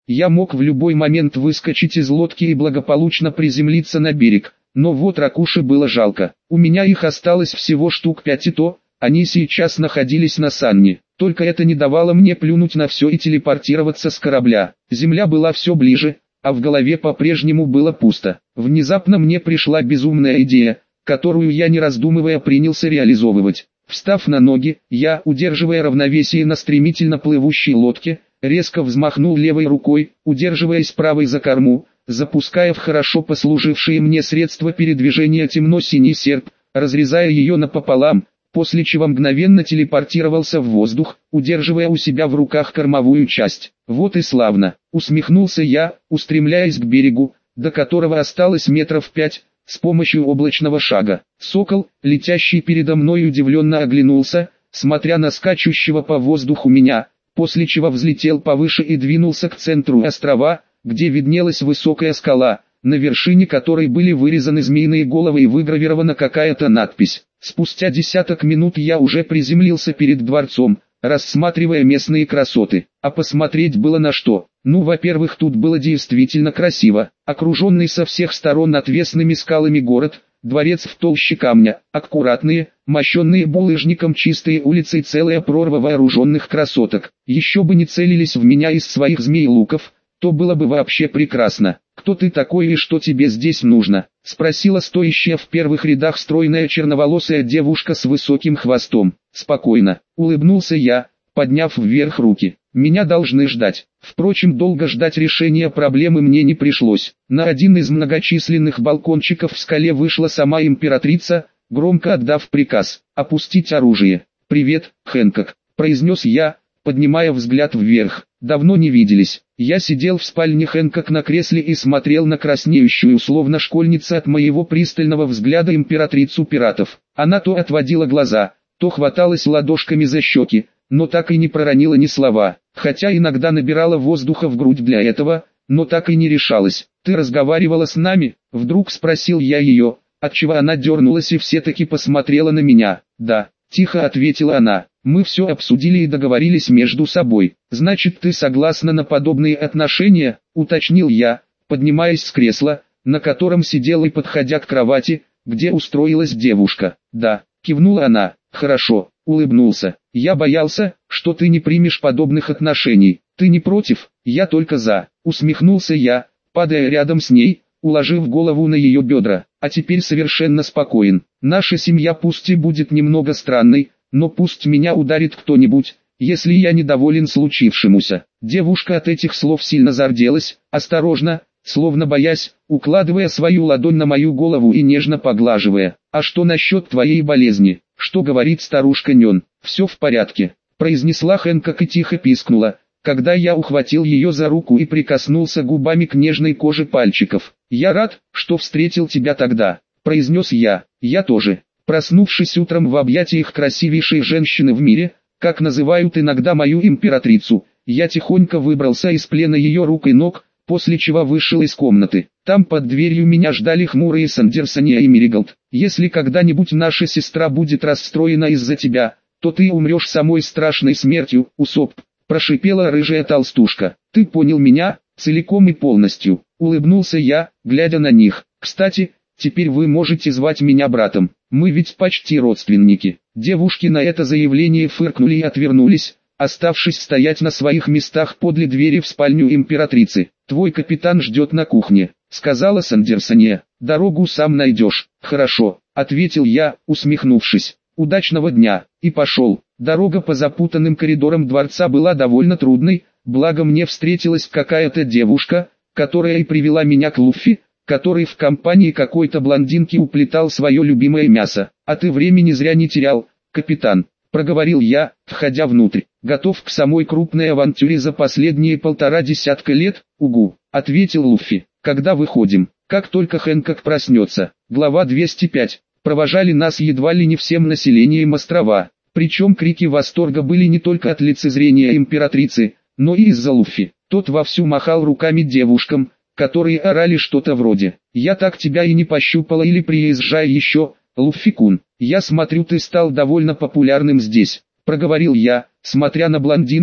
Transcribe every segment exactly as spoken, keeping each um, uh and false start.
Я мог в любой момент выскочить из лодки и благополучно приземлиться на берег, но вот ракуши было жалко. У меня их осталось всего штук пять и то, они сейчас находились на Санне. Только это не давало мне плюнуть на все и телепортироваться с корабля. Земля была все ближе, а в голове по-прежнему было пусто. Внезапно мне пришла безумная идея, которую я не раздумывая принялся реализовывать. Встав на ноги, я, удерживая равновесие на стремительно плывущей лодке, резко взмахнул левой рукой, удерживаясь правой за корму, запуская в хорошо послужившие мне средства передвижения темно-синий серп, разрезая ее напополам, после чего мгновенно телепортировался в воздух, удерживая у себя в руках кормовую часть. Вот и славно, усмехнулся я, устремляясь к берегу, до которого осталось метров пять, с помощью облачного шага. Сокол, летящий передо мной, удивленно оглянулся, смотря на скачущего по воздуху меня, после чего взлетел повыше и двинулся к центру острова, где виднелась высокая скала, на вершине которой были вырезаны змеиные головы и выгравирована какая-то надпись. Спустя десяток минут я уже приземлился перед дворцом, рассматривая местные красоты. А посмотреть было на что. Ну, во-первых, тут было действительно красиво. Окруженный со всех сторон отвесными скалами город, дворец в толще камня, аккуратные, мощенные булыжником чистые улицы и целая прорва вооруженных красоток. Еще бы не целились в меня из своих змей-луков, то было бы вообще прекрасно. «Кто ты такой и что тебе здесь нужно?» — спросила стоящая в первых рядах стройная черноволосая девушка с высоким хвостом. «Спокойно», — улыбнулся я, подняв вверх руки. «Меня должны ждать». Впрочем, долго ждать решения проблемы мне не пришлось. На один из многочисленных балкончиков в скале вышла сама императрица, громко отдав приказ «опустить оружие». «Привет, Хэнкок», — произнес я, поднимая взгляд вверх. «Давно не виделись». Я сидел в спальне Хэнкок на кресле и смотрел на краснеющую, словно школьница от моего пристального взгляда, императрицу пиратов. Она то отводила глаза, то хваталась ладошками за щеки, но так и не проронила ни слова, хотя иногда набирала воздуха в грудь для этого, но так и не решалась. «Ты разговаривала с нами?» — вдруг спросил я ее, отчего она дернулась и все-таки посмотрела на меня. «Да», — тихо ответила она. «Мы все обсудили и договорились между собой». «Значит, ты согласна на подобные отношения?» — уточнил я, поднимаясь с кресла, на котором сидел, и подходя к кровати, где устроилась девушка. «Да», — кивнула она. «Хорошо», — улыбнулся. «Я боялся, что ты не примешь подобных отношений. Ты не против?» «Я только за», — усмехнулся я, падая рядом с ней, уложив голову на ее бедра. «А теперь совершенно спокоен. Наша семья пусть и будет немного странной, но пусть меня ударит кто-нибудь, если я недоволен случившемуся». Девушка от этих слов сильно зарделась, осторожно, словно боясь, укладывая свою ладонь на мою голову и нежно поглаживая. «А что насчет твоей болезни? Что говорит старушка Нён?» «Все в порядке», — произнесла Хэнкок и тихо пискнула, когда я ухватил ее за руку и прикоснулся губами к нежной коже пальчиков. «Я рад, что встретил тебя тогда», — произнес я. «Я тоже». Проснувшись утром в объятиях красивейшей женщины в мире, как называют иногда мою императрицу, я тихонько выбрался из плена ее рук и ног, после чего вышел из комнаты. Там под дверью меня ждали хмурые Сандерсония и Мериголд. «Если когда-нибудь наша сестра будет расстроена из-за тебя, то ты умрешь самой страшной смертью, Усоп», — прошипела рыжая толстушка. «Ты понял меня, целиком и полностью», — улыбнулся я, глядя на них. «Кстати, теперь вы можете звать меня братом. Мы ведь почти родственники». Девушки на это заявление фыркнули и отвернулись, оставшись стоять на своих местах подле двери в спальню императрицы. «Твой капитан ждет на кухне», — сказала Сандерсония. «Дорогу сам найдешь». «Хорошо», — ответил я, усмехнувшись. «Удачного дня», и пошел. Дорога по запутанным коридорам дворца была довольно трудной, благо мне встретилась какая-то девушка, которая и привела меня к Луффи, который в компании какой-то блондинки уплетал свое любимое мясо. «А ты времени зря не терял, капитан», — проговорил я, входя внутрь. «Готов к самой крупной авантюре за последние полтора десятка лет, угу», — ответил Луффи. «Когда выходим?» «Как только Хэнкок проснется». Глава двести пять. Провожали нас едва ли не всем населением острова. Причем крики восторга были не только от лицезрения императрицы, но и из-за Луффи. Тот вовсю махал руками девушкам, которые орали что-то вроде: «Я так тебя и не пощупала» или «Приезжай еще, Луффи-кун». «Я смотрю, ты стал довольно популярным здесь», — проговорил я, смотря на блондинку,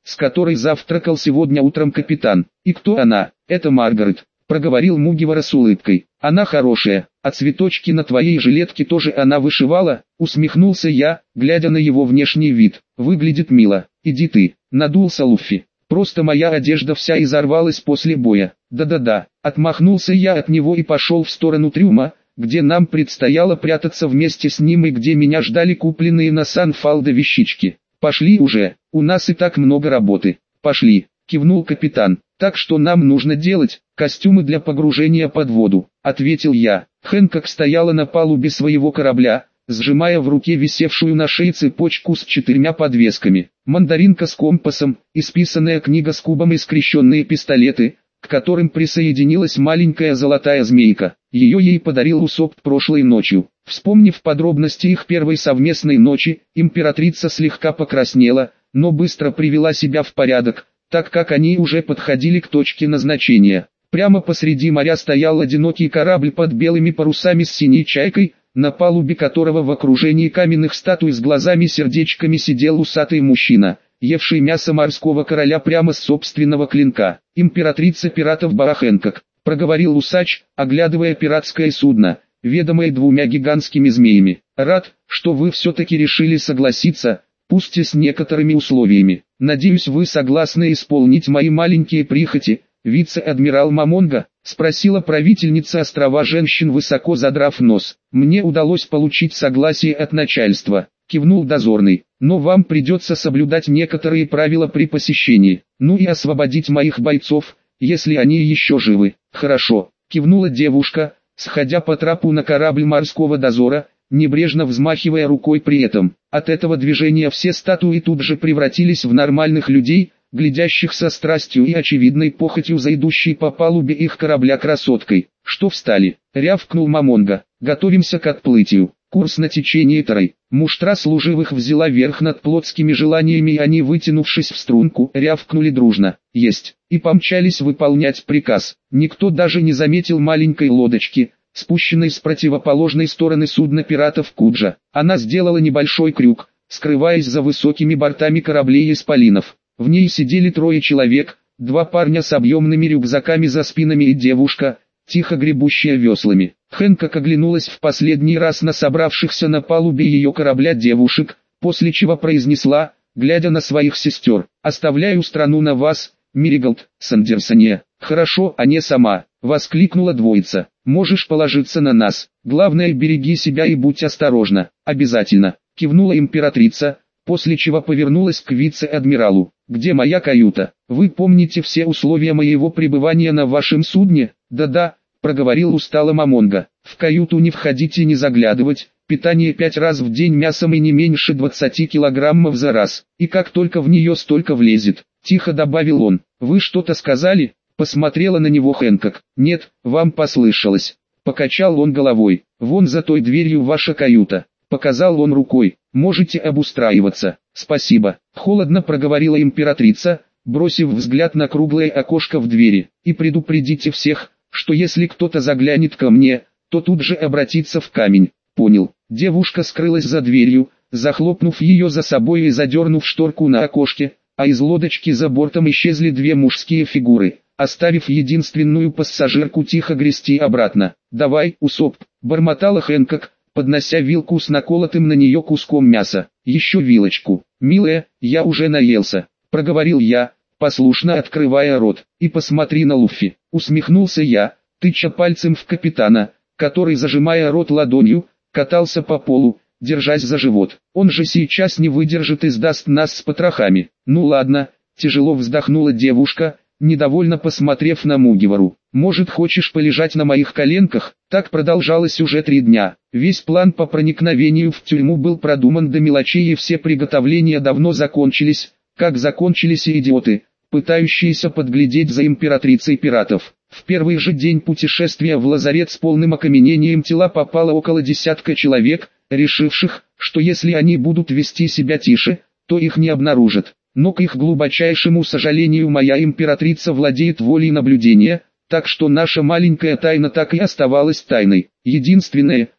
с которой завтракал сегодня утром капитан. И кто она? Это Маргарет, проговорил Мугивара с улыбкой. Она хорошая, а цветочки на твоей жилетке тоже она вышивала, усмехнулся я, глядя на его внешний вид. Выглядит мило. Иди ты, надулся Луффи. Просто моя одежда вся изорвалась после боя. Да-да-да, отмахнулся я от него и пошел в сторону трюма, где нам предстояло прятаться вместе с ним и где меня ждали купленные на Сан-Фалдо вещички. Пошли уже, у нас и так много работы. Пошли, кивнул капитан. Так что нам нужно делать? Костюмы для погружения под воду, ответил я. Хэнкок стояла на палубе своего корабля, сжимая в руке висевшую на шее цепочку с четырьмя подвесками. Мандаринка с компасом, исписанная книга с кубом и скрещенные пистолеты, к которым присоединилась маленькая золотая змейка. Ее ей подарил Усопт прошлой ночью. Вспомнив подробности их первой совместной ночи, императрица слегка покраснела, но быстро привела себя в порядок, так как они уже подходили к точке назначения. Прямо посреди моря стоял одинокий корабль под белыми парусами с синей чайкой, на палубе которого в окружении каменных статуй с глазами-сердечками сидел усатый мужчина, евший мясо морского короля прямо с собственного клинка. «Императрица пиратов Барахенкок», — проговорил усач, оглядывая пиратское судно, ведомое двумя гигантскими змеями. «Рад, что вы все-таки решили согласиться, пусть и с некоторыми условиями. Надеюсь, вы согласны исполнить мои маленькие прихоти». «Вице-адмирал Мамонга?» — спросила правительница острова женщин, высоко задрав нос. «Мне удалось получить согласие от начальства», — кивнул дозорный. «Но вам придется соблюдать некоторые правила при посещении. Ну и освободить моих бойцов, если они еще живы». «Хорошо», — кивнула девушка, сходя по трапу на корабль морского дозора, небрежно взмахивая рукой при этом. От этого движения все статуи тут же превратились в нормальных людей, глядящих со страстью и очевидной похотью за идущей по палубе их корабля красоткой. «Что встали?» — рявкнул Мамонга. «Готовимся к отплытию. Курс на течение Тарой». Муштра служивых взяла верх над плотскими желаниями, и они, вытянувшись в струнку, рявкнули дружно «Есть!» и помчались выполнять приказ. Никто даже не заметил маленькой лодочки, спущенной с противоположной стороны судна пиратов Куджа. Она сделала небольшой крюк, скрываясь за высокими бортами кораблей исполинов. В ней сидели трое человек, два парня с объемными рюкзаками за спинами и девушка, тихо гребущая веслами. Хэнкок оглянулась в последний раз на собравшихся на палубе ее корабля девушек, после чего произнесла, глядя на своих сестер: «Оставляю страну на вас, Мириголд, Сандерсоне». «Хорошо, а не сама», — воскликнула двоица. «Можешь положиться на нас. Главное, береги себя и будь осторожна». «Обязательно», — кивнула императрица, после чего повернулась к вице-адмиралу. «Где моя каюта? Вы помните все условия моего пребывания на вашем судне?» «Да-да», — проговорил устало Мамонга. «В каюту не входить и не заглядывать, питание пять раз в день мясом и не меньше двадцати килограммов за раз, и как только в нее столько влезет», — тихо добавил он. «Вы что-то сказали?» — посмотрела на него Хэнкок. «Нет, вам послышалось», — покачал он головой. «Вон за той дверью ваша каюта», — показал он рукой. «Можете обустраиваться». «Спасибо», — холодно проговорила императрица, бросив взгляд на круглое окошко в двери. «И предупредите всех, что если кто-то заглянет ко мне, то тут же обратится в камень». «Понял». Девушка скрылась за дверью, захлопнув ее за собой и задернув шторку на окошке, а из лодочки за бортом исчезли две мужские фигуры, оставив единственную пассажирку тихо грести обратно. «Давай, Усопт», — бормотала Хэнкок, поднося вилку с наколотым на нее куском мяса. «Еще вилочку». «Милая, я уже наелся», — проговорил я, послушно открывая рот. «И посмотри на Луффи», — усмехнулся я, тыча пальцем в капитана, который, зажимая рот ладонью, катался по полу, держась за живот. «Он же сейчас не выдержит и сдаст нас с потрохами». «Ну ладно», — тяжело вздохнула девушка, недовольно посмотрев на Мугивару. «Может, хочешь полежать на моих коленках?» Так продолжалось уже три дня. Весь план по проникновению в тюрьму был продуман до мелочей, и все приготовления давно закончились, как закончились и идиоты, пытающиеся подглядеть за императрицей пиратов. В первый же день путешествия в лазарет с полным окаменением тела попало около десятка человек, решивших, что если они будут вести себя тише, то их не обнаружат. Но к их глубочайшему сожалению моя императрица владеет волей наблюдения, так что наша маленькая тайна так и оставалась тайной. Единственное,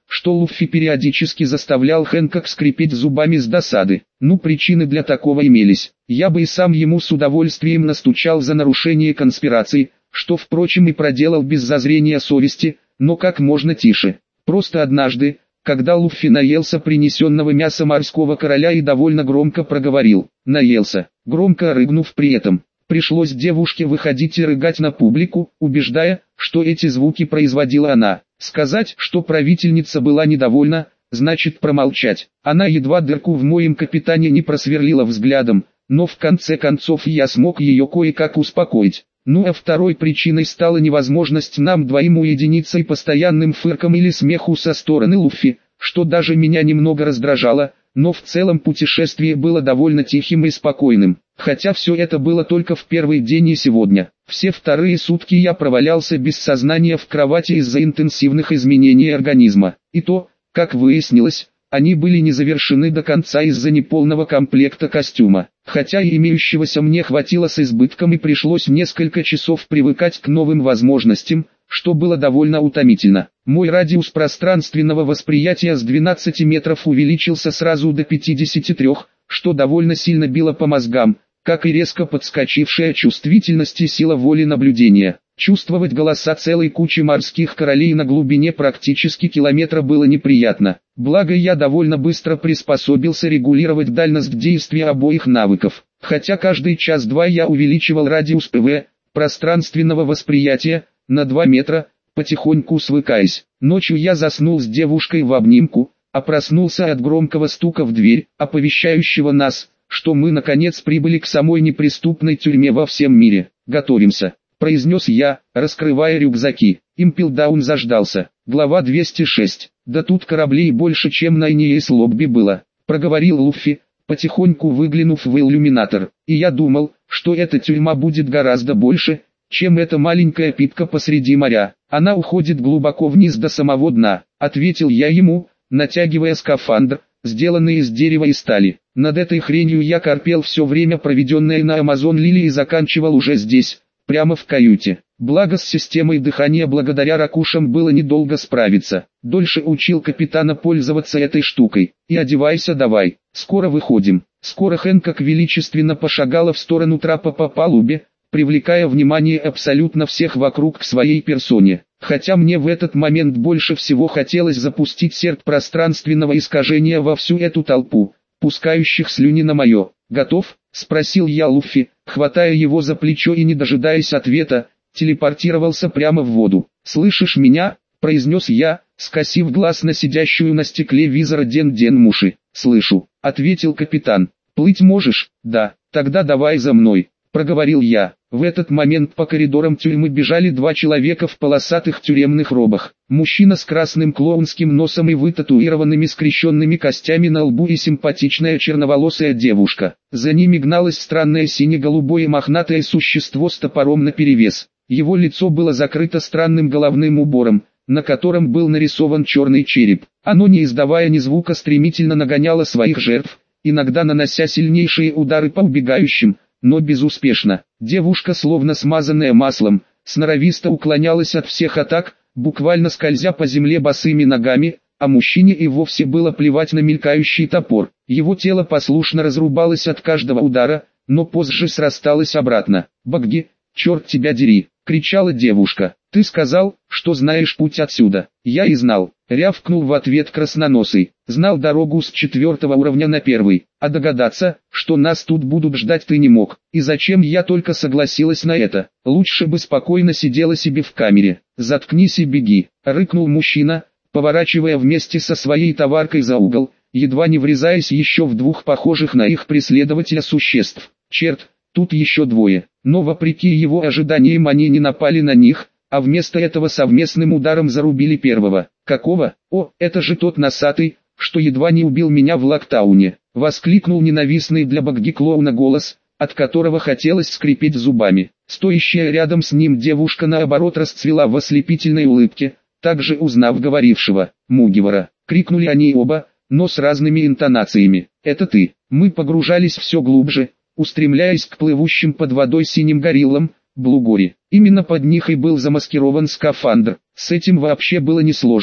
что Луффи периодически заставлял Хэнкок скрипеть зубами с досады. Ну, причины для такого имелись. Я бы и сам ему с удовольствием настучал за нарушение конспирации, что, впрочем, и проделал без зазрения совести, но как можно тише. Просто однажды, когда Луффи наелся принесенного мяса морского короля и довольно громко проговорил «наелся», громко рыгнув при этом. Пришлось девушке выходить и рыгать на публику, убеждая, что эти звуки производила она. Сказать, что правительница была недовольна, значит промолчать. Она едва дырку в моем капитане не просверлила взглядом, но в конце концов я смог ее кое-как успокоить. Ну а второй причиной стала невозможность нам двоим уединиться и постоянным фырком или смеху со стороны Луффи, что даже меня немного раздражало, но в целом путешествие было довольно тихим и спокойным. Хотя все это было только в первый день и сегодня. Все вторые сутки я провалялся без сознания в кровати из-за интенсивных изменений организма. И то, как выяснилось, они были не завершены до конца из-за неполного комплекта костюма. Хотя и имеющегося мне хватило с избытком и пришлось несколько часов привыкать к новым возможностям, что было довольно утомительно. Мой радиус пространственного восприятия с двенадцати метров увеличился сразу до пятидесяти трёх, что довольно сильно било по мозгам, как и резко подскочившая чувствительность и сила воли наблюдения. Чувствовать голоса целой кучи морских королей на глубине практически километра было неприятно. Благо я довольно быстро приспособился регулировать дальность действия обоих навыков. Хотя каждый час-два я увеличивал радиус ПВ, пространственного восприятия, на два метра, потихоньку свыкаясь. Ночью я заснул с девушкой в обнимку, а проснулся от громкого стука в дверь, оповещающего нас, что мы наконец прибыли к самой неприступной тюрьме во всем мире. «Готовимся», — произнес я, раскрывая рюкзаки. Импелдаун заждался. Глава двести шесть. «Да тут кораблей больше, чем на Инеис Лобби было», — проговорил Луффи, потихоньку выглянув в иллюминатор. «И я думал, что эта тюрьма будет гораздо больше, чем эта маленькая пипка посреди моря. Она уходит глубоко вниз до самого дна», — ответил я ему, натягивая скафандр, сделанный из дерева и стали. Над этой хренью я корпел все время, проведенное на Амазон Лили, и заканчивал уже здесь, прямо в каюте. Благо с системой дыхания благодаря ракушам было недолго справиться. Дольше учил капитана пользоваться этой штукой. «И одевайся давай, скоро выходим». Скоро Хэнкок величественно пошагала в сторону трапа по палубе, привлекая внимание абсолютно всех вокруг к своей персоне. Хотя мне в этот момент больше всего хотелось запустить серп пространственного искажения во всю эту толпу, пускающих слюни на мое. «Готов?» — спросил я Луффи, хватая его за плечо и, не дожидаясь ответа, телепортировался прямо в воду. «Слышишь меня?» — произнес я, скосив глаз на сидящую на стекле визора Ден-Ден Муши. «Слышу», — ответил капитан. «Плыть можешь?» «Да, тогда давай за мной», — проговорил я. В этот момент по коридорам тюрьмы бежали два человека в полосатых тюремных робах. Мужчина с красным клоунским носом и вытатуированными скрещенными костями на лбу и симпатичная черноволосая девушка. За ними гналось странное сине-голубое мохнатое существо с топором наперевес. Его лицо было закрыто странным головным убором, на котором был нарисован черный череп. Оно, не издавая ни звука, стремительно нагоняло своих жертв, иногда нанося сильнейшие удары по убегающим, но безуспешно. Девушка, словно смазанная маслом, сноровисто уклонялась от всех атак, буквально скользя по земле босыми ногами, а мужчине и вовсе было плевать на мелькающий топор. Его тело послушно разрубалось от каждого удара, но позже срасталось обратно. «Багги, черт тебя дери!» — кричала девушка. «Ты сказал, что знаешь путь отсюда». «Я и знал», — рявкнул в ответ красноносый. «Знал дорогу с четвертого уровня на первый, а догадаться, что нас тут будут ждать, ты не мог. И зачем я только согласилась на это? Лучше бы спокойно сидела себе в камере». «Заткнись и беги», — рыкнул мужчина, поворачивая вместе со своей товаркой за угол, едва не врезаясь еще в двух похожих на их преследователя существ. Черт, тут еще двое. Но вопреки его ожиданиям они не напали на них, а вместо этого совместным ударом зарубили первого. «Какого? О, это же тот носатый, что едва не убил меня в Локтауне!» — воскликнул ненавистный для Багги клоуна голос, от которого хотелось скрипеть зубами. Стоящая рядом с ним девушка наоборот расцвела в ослепительной улыбке, также узнав говорившего. «Мугивара!» — крикнули они оба, но с разными интонациями. «Это ты!» Мы погружались все глубже, устремляясь к плывущим под водой синим гориллам, Блугори. Именно под них и был замаскирован скафандр. С этим вообще было несложно.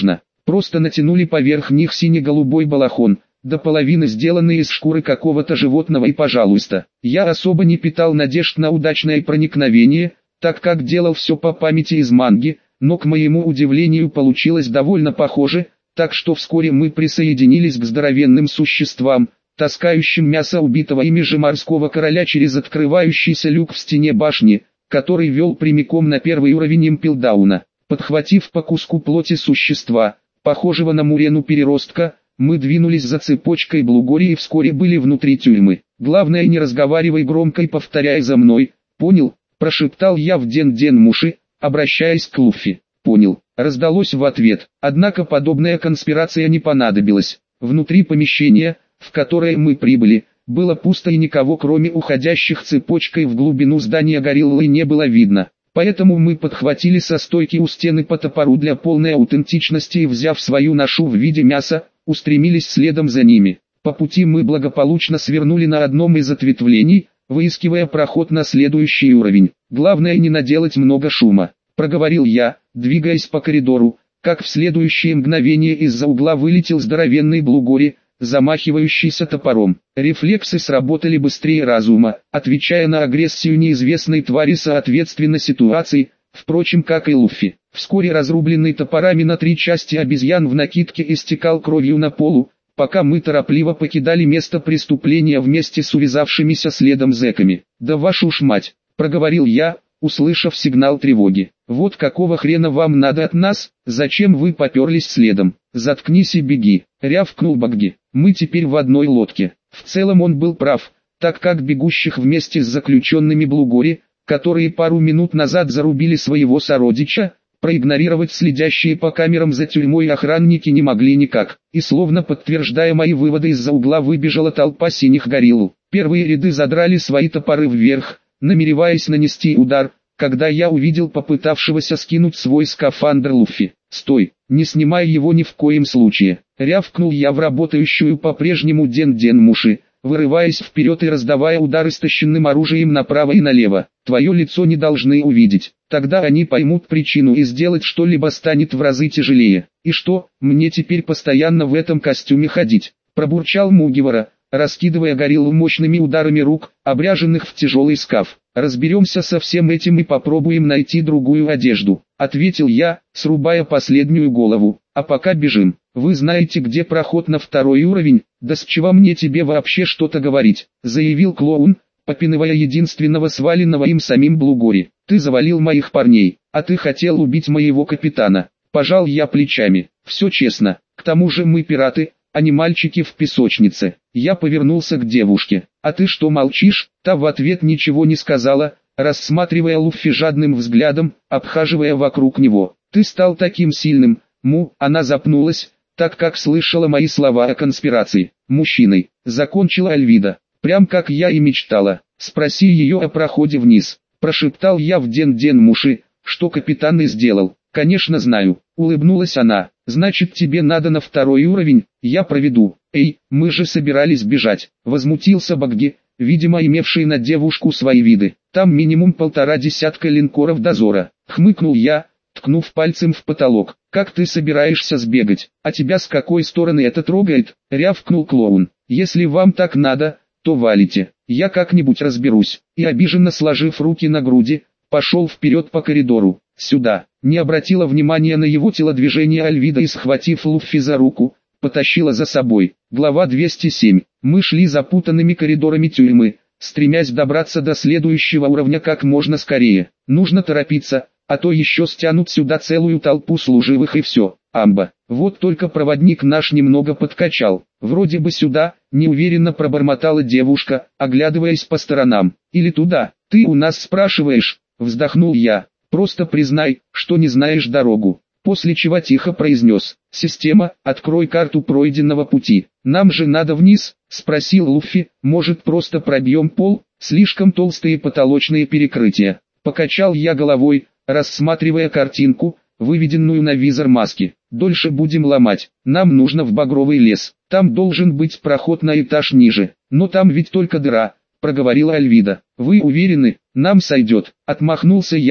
просто натянули поверх них сине-голубой балахон, до половины сделанный из шкуры какого-то животного, и пожалуйста. Я особо не питал надежд на удачное проникновение, так как делал все по памяти из манги, но к моему удивлению получилось довольно похоже, так что вскоре мы присоединились к здоровенным существам, таскающим мясо убитого ими же морского короля через открывающийся люк в стене башни, который вел прямиком на первый уровень импелдауна. Подхватив по куску плоти существа, похожего на мурену переростка, мы двинулись за цепочкой Блугори и вскоре были внутри тюрьмы. «Главное, не разговаривай громко и повторяй за мной, понял?» – прошептал я в Ден-Ден-Муши, обращаясь к Луффи. «Понял», раздалось в ответ. Однако подобная конспирация не понадобилась. Внутри помещения, в которое мы прибыли, было пусто и никого кроме уходящих цепочкой в глубину здания гориллы не было видно. Поэтому мы подхватили со стойки у стены по топору для полной аутентичности и, взяв свою ношу в виде мяса, устремились следом за ними. По пути мы благополучно свернули на одном из ответвлений, выискивая проход на следующий уровень. «Главное не наделать много шума», — проговорил я, двигаясь по коридору, как в следующее мгновение из-за угла вылетел здоровенный Блугори, замахивающийся топором. Рефлексы сработали быстрее разума, отвечая на агрессию неизвестной твари соответственно ситуации, впрочем, как и Луффи. Вскоре разрубленный топорами на три части обезьян в накидке истекал кровью на полу, пока мы торопливо покидали место преступления вместе с увязавшимися следом зэками. «Да вашу ж мать!» — проговорил я, услышав сигнал тревоги. «Вот какого хрена вам надо от нас? Зачем вы поперлись следом? Заткнись и беги!» — рявкнул Багги. «Мы теперь в одной лодке». В целом он был прав, так как бегущих вместе с заключенными Блугори, которые пару минут назад зарубили своего сородича, проигнорировать следящие по камерам за тюрьмой охранники не могли никак. И словно подтверждая мои выводы, из-за угла выбежала толпа синих горилл. Первые ряды задрали свои топоры вверх, намереваясь нанести удар, когда я увидел попытавшегося скинуть свой скафандр Луффи. «Стой, не снимай его ни в коем случае!» — рявкнул я в работающую по-прежнему Ден-Ден-Муши, вырываясь вперед и раздавая удары стащенным оружием направо и налево. «Твое лицо не должны увидеть, тогда они поймут причину и сделать что-либо станет в разы тяжелее. И что, мне теперь постоянно в этом костюме ходить?» — пробурчал Мугивара, раскидывая гориллу мощными ударами рук, обряженных в тяжелый скаф. «Разберемся со всем этим и попробуем найти другую одежду», — ответил я, срубая последнюю голову. «А пока бежим. Вы знаете, где проход на второй уровень?» «Да с чего мне тебе вообще что-то говорить?» — заявил клоун, попинывая единственного сваленного им самим Блугори. «Ты завалил моих парней, а ты хотел убить моего капитана». Пожал я плечами. «Все честно, к тому же мы пираты, а не мальчики в песочнице». Я повернулся к девушке. «А ты что молчишь?» Та в ответ ничего не сказала, рассматривая Луффи жадным взглядом, обхаживая вокруг него. «Ты стал таким сильным, Му!» Она запнулась, так как слышала мои слова о конспирации. «Мужчиной», — закончила Альвида. «Прям как я и мечтала. Спроси ее о проходе вниз», — прошептал я в Ден-Ден-Муши, что капитан и сделал. «Конечно знаю», — улыбнулась она. «Значит, тебе надо на второй уровень, я проведу». «Эй, мы же собирались бежать», — возмутился Багги, видимо имевший на девушку свои виды. «Там минимум полтора десятка линкоров дозора», — хмыкнул я, ткнув пальцем в потолок. «Как ты собираешься сбегать? А тебя с какой стороны это трогает?» — рявкнул клоун. «Если вам так надо, то валите, я как-нибудь разберусь». И обиженно сложив руки на груди, пошел вперед по коридору. «Сюда!» Не обратила внимания на его телодвижение Альвида и, схватив Луффи за руку, потащила за собой. Глава двести семь. Мы шли запутанными коридорами тюрьмы, стремясь добраться до следующего уровня как можно скорее. Нужно торопиться, а то еще стянут сюда целую толпу служивых и все. Амба. Вот только проводник наш немного подкачал. Вроде бы сюда, неуверенно пробормотала девушка, оглядываясь по сторонам. Или туда. «Ты у нас спрашиваешь?» — вздохнул я. «Просто признай, что не знаешь дорогу». После чего тихо произнес: «Система, открой карту пройденного пути». «Нам же надо вниз?» — спросил Луффи. «Может, просто пробьем пол? Слишком толстые потолочные перекрытия». Покачал я головой, рассматривая картинку, выведенную на визор маски. «Дольше будем ломать. Нам нужно в Багровый лес. Там должен быть проход на этаж ниже. Но там ведь только дыра», — проговорила Альвида. «Вы уверены? Нам сойдет?» — отмахнулся я,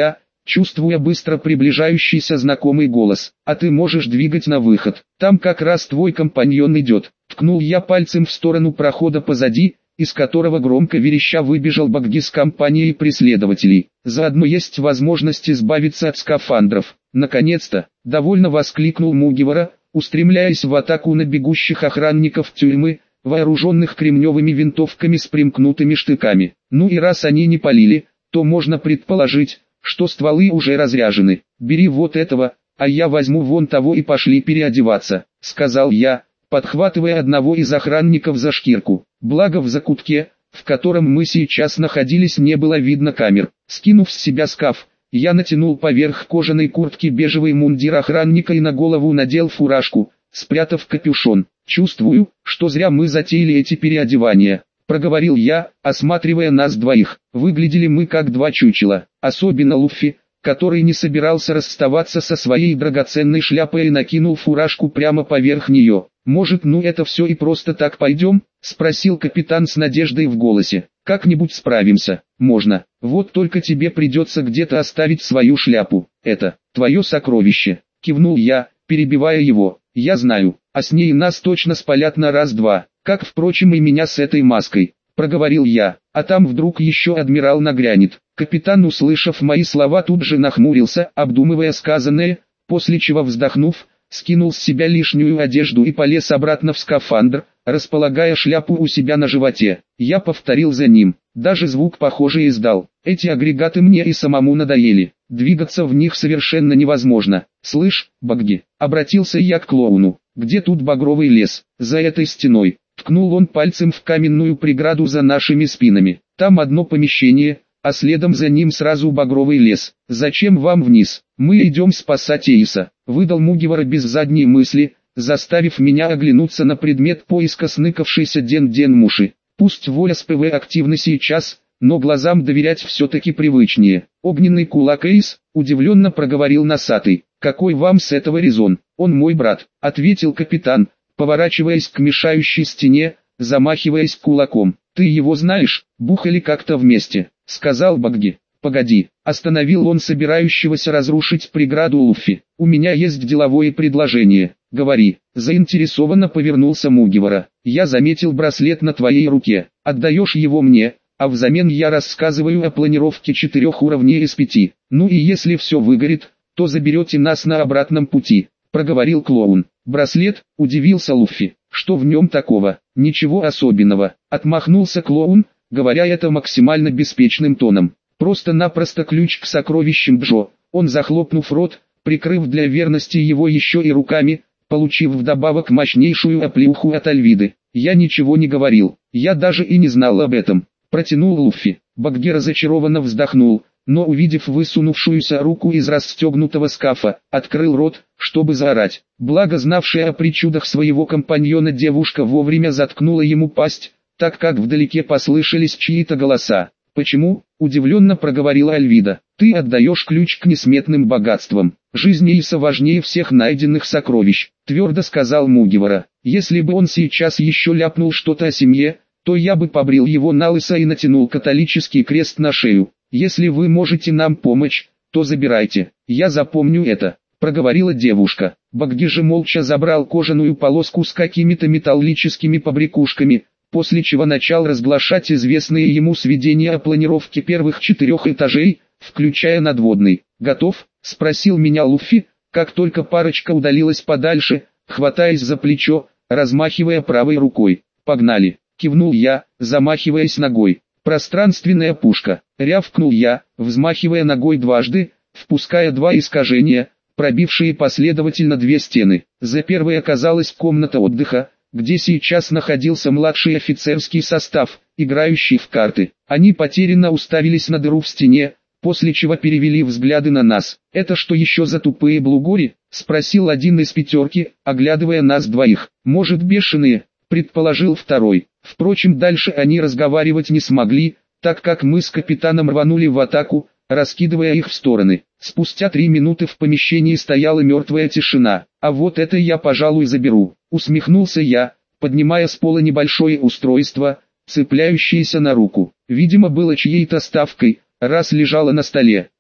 чувствуя быстро приближающийся знакомый голос. «А ты можешь двигать на выход, там как раз твой компаньон идет». Ткнул я пальцем в сторону прохода позади, из которого громко вереща выбежал Багги с компанией преследователей. Заодно есть возможность избавиться от скафандров. Наконец-то, довольно воскликнул Мугивара, устремляясь в атаку на бегущих охранников тюрьмы, вооруженных кремневыми винтовками с примкнутыми штыками. Ну и раз они не палили, то можно предположить, что стволы уже разряжены. «Бери вот этого, а я возьму вон того и пошли переодеваться», — сказал я, подхватывая одного из охранников за шкирку. Благо в закутке, в котором мы сейчас находились, не было видно камер. Скинув с себя скаф, я натянул поверх кожаной куртки бежевый мундир охранника и на голову надел фуражку, спрятав капюшон. «Чувствую, что зря мы затеяли эти переодевания», — проговорил я, осматривая нас двоих. Выглядели мы как два чучела, особенно Луффи, который не собирался расставаться со своей драгоценной шляпой и накинул фуражку прямо поверх нее. «Может, ну это все и просто так пойдем?» — спросил капитан с надеждой в голосе. «Как-нибудь справимся». «Можно, вот только тебе придется где-то оставить свою шляпу. Это твое сокровище», — кивнул я, перебивая его. «Я знаю, а с ней нас точно спалят на раз-два, как, впрочем, и меня с этой маской», — проговорил я. «А там вдруг еще адмирал нагрянет». Капитан, услышав мои слова, тут же нахмурился, обдумывая сказанное, после чего, вздохнув, скинул с себя лишнюю одежду и полез обратно в скафандр, располагая шляпу у себя на животе. Я повторил за ним, даже звук похожий издал. Эти агрегаты мне и самому надоели, двигаться в них совершенно невозможно. «Слышь, Багги», — обратился я к клоуну, — «где тут багровый лес?» «За этой стеной», — ткнул он пальцем в каменную преграду за нашими спинами. «Там одно помещение, а следом за ним сразу багровый лес. Зачем вам вниз? Мы идем спасать Эйса», — выдал Мугивара без задней мысли, заставив меня оглянуться на предмет поиска сныкавшейся Ден-Ден Муши. Пусть воля с ПВ активна сейчас, но глазам доверять все-таки привычнее. «Огненный кулак Эйс», — удивленно проговорил носатый. «Какой вам с этого резон? Он мой брат», — ответил капитан, поворачиваясь к мешающей стене, замахиваясь кулаком. «Ты его знаешь? Бухали как-то вместе», — сказал Багги. «Погоди», — остановил он собирающегося разрушить преграду Луффи. «У меня есть деловое предложение». «Говори», — заинтересованно повернулся Мугивара. «Я заметил браслет на твоей руке. Отдаешь его мне, а взамен я рассказываю о планировке четырех уровней из пяти. Ну и если все выгорит, то заберете нас на обратном пути», — проговорил клоун. «Браслет?» — удивился Луффи. «Что в нем такого?» «Ничего особенного», — отмахнулся клоун, говоря это максимально беспечным тоном. «Просто-напросто ключ к сокровищам Джо». Он, захлопнув рот, прикрыв для верности его еще и руками, получив вдобавок мощнейшую оплеуху от Альвиды. «Я ничего не говорил, я даже и не знал об этом», — протянул Луффи. Багги разочарованно вздохнул, но, увидев высунувшуюся руку из расстегнутого скафа, открыл рот, чтобы заорать. Благо, знавшая о причудах своего компаньона девушка вовремя заткнула ему пасть, так как вдалеке послышались чьи-то голоса. «Почему?» — удивленно проговорила Альвида. «Ты отдаешь ключ к несметным богатствам. Жизнь Эйса важнее всех найденных сокровищ», — твердо сказал Мугивара. «Если бы он сейчас еще ляпнул что-то о семье, то я бы побрил его на лысо и натянул католический крест на шею. Если вы можете нам помочь, то забирайте, я запомню это», — проговорила девушка. Багги же молча забрал кожаную полоску с какими-то металлическими побрякушками, после чего начал разглашать известные ему сведения о планировке первых четырех этажей, включая надводный. «Готов?» — спросил меня Луффи, как только парочка удалилась подальше, хватаясь за плечо, размахивая правой рукой. «Погнали!» — кивнул я, замахиваясь ногой. «Пространственная пушка!» — рявкнул я, взмахивая ногой дважды, впуская два искажения, пробившие последовательно две стены. За первой оказалась комната отдыха, где сейчас находился младший офицерский состав, играющий в карты. Они потерянно уставились на дыру в стене, после чего перевели взгляды на нас. «Это что еще за тупые блугори?» — спросил один из пятерки, оглядывая нас двоих. «Может, бешеные?» — предположил второй. Впрочем, дальше они разговаривать не смогли, так как мы с капитаном рванули в атаку, раскидывая их в стороны. Спустя три минуты в помещении стояла мертвая тишина. «А вот это я, пожалуй, заберу», — усмехнулся я, поднимая с пола небольшое устройство, цепляющееся на руку. Видимо, было чьей-то ставкой, раз лежало на столе.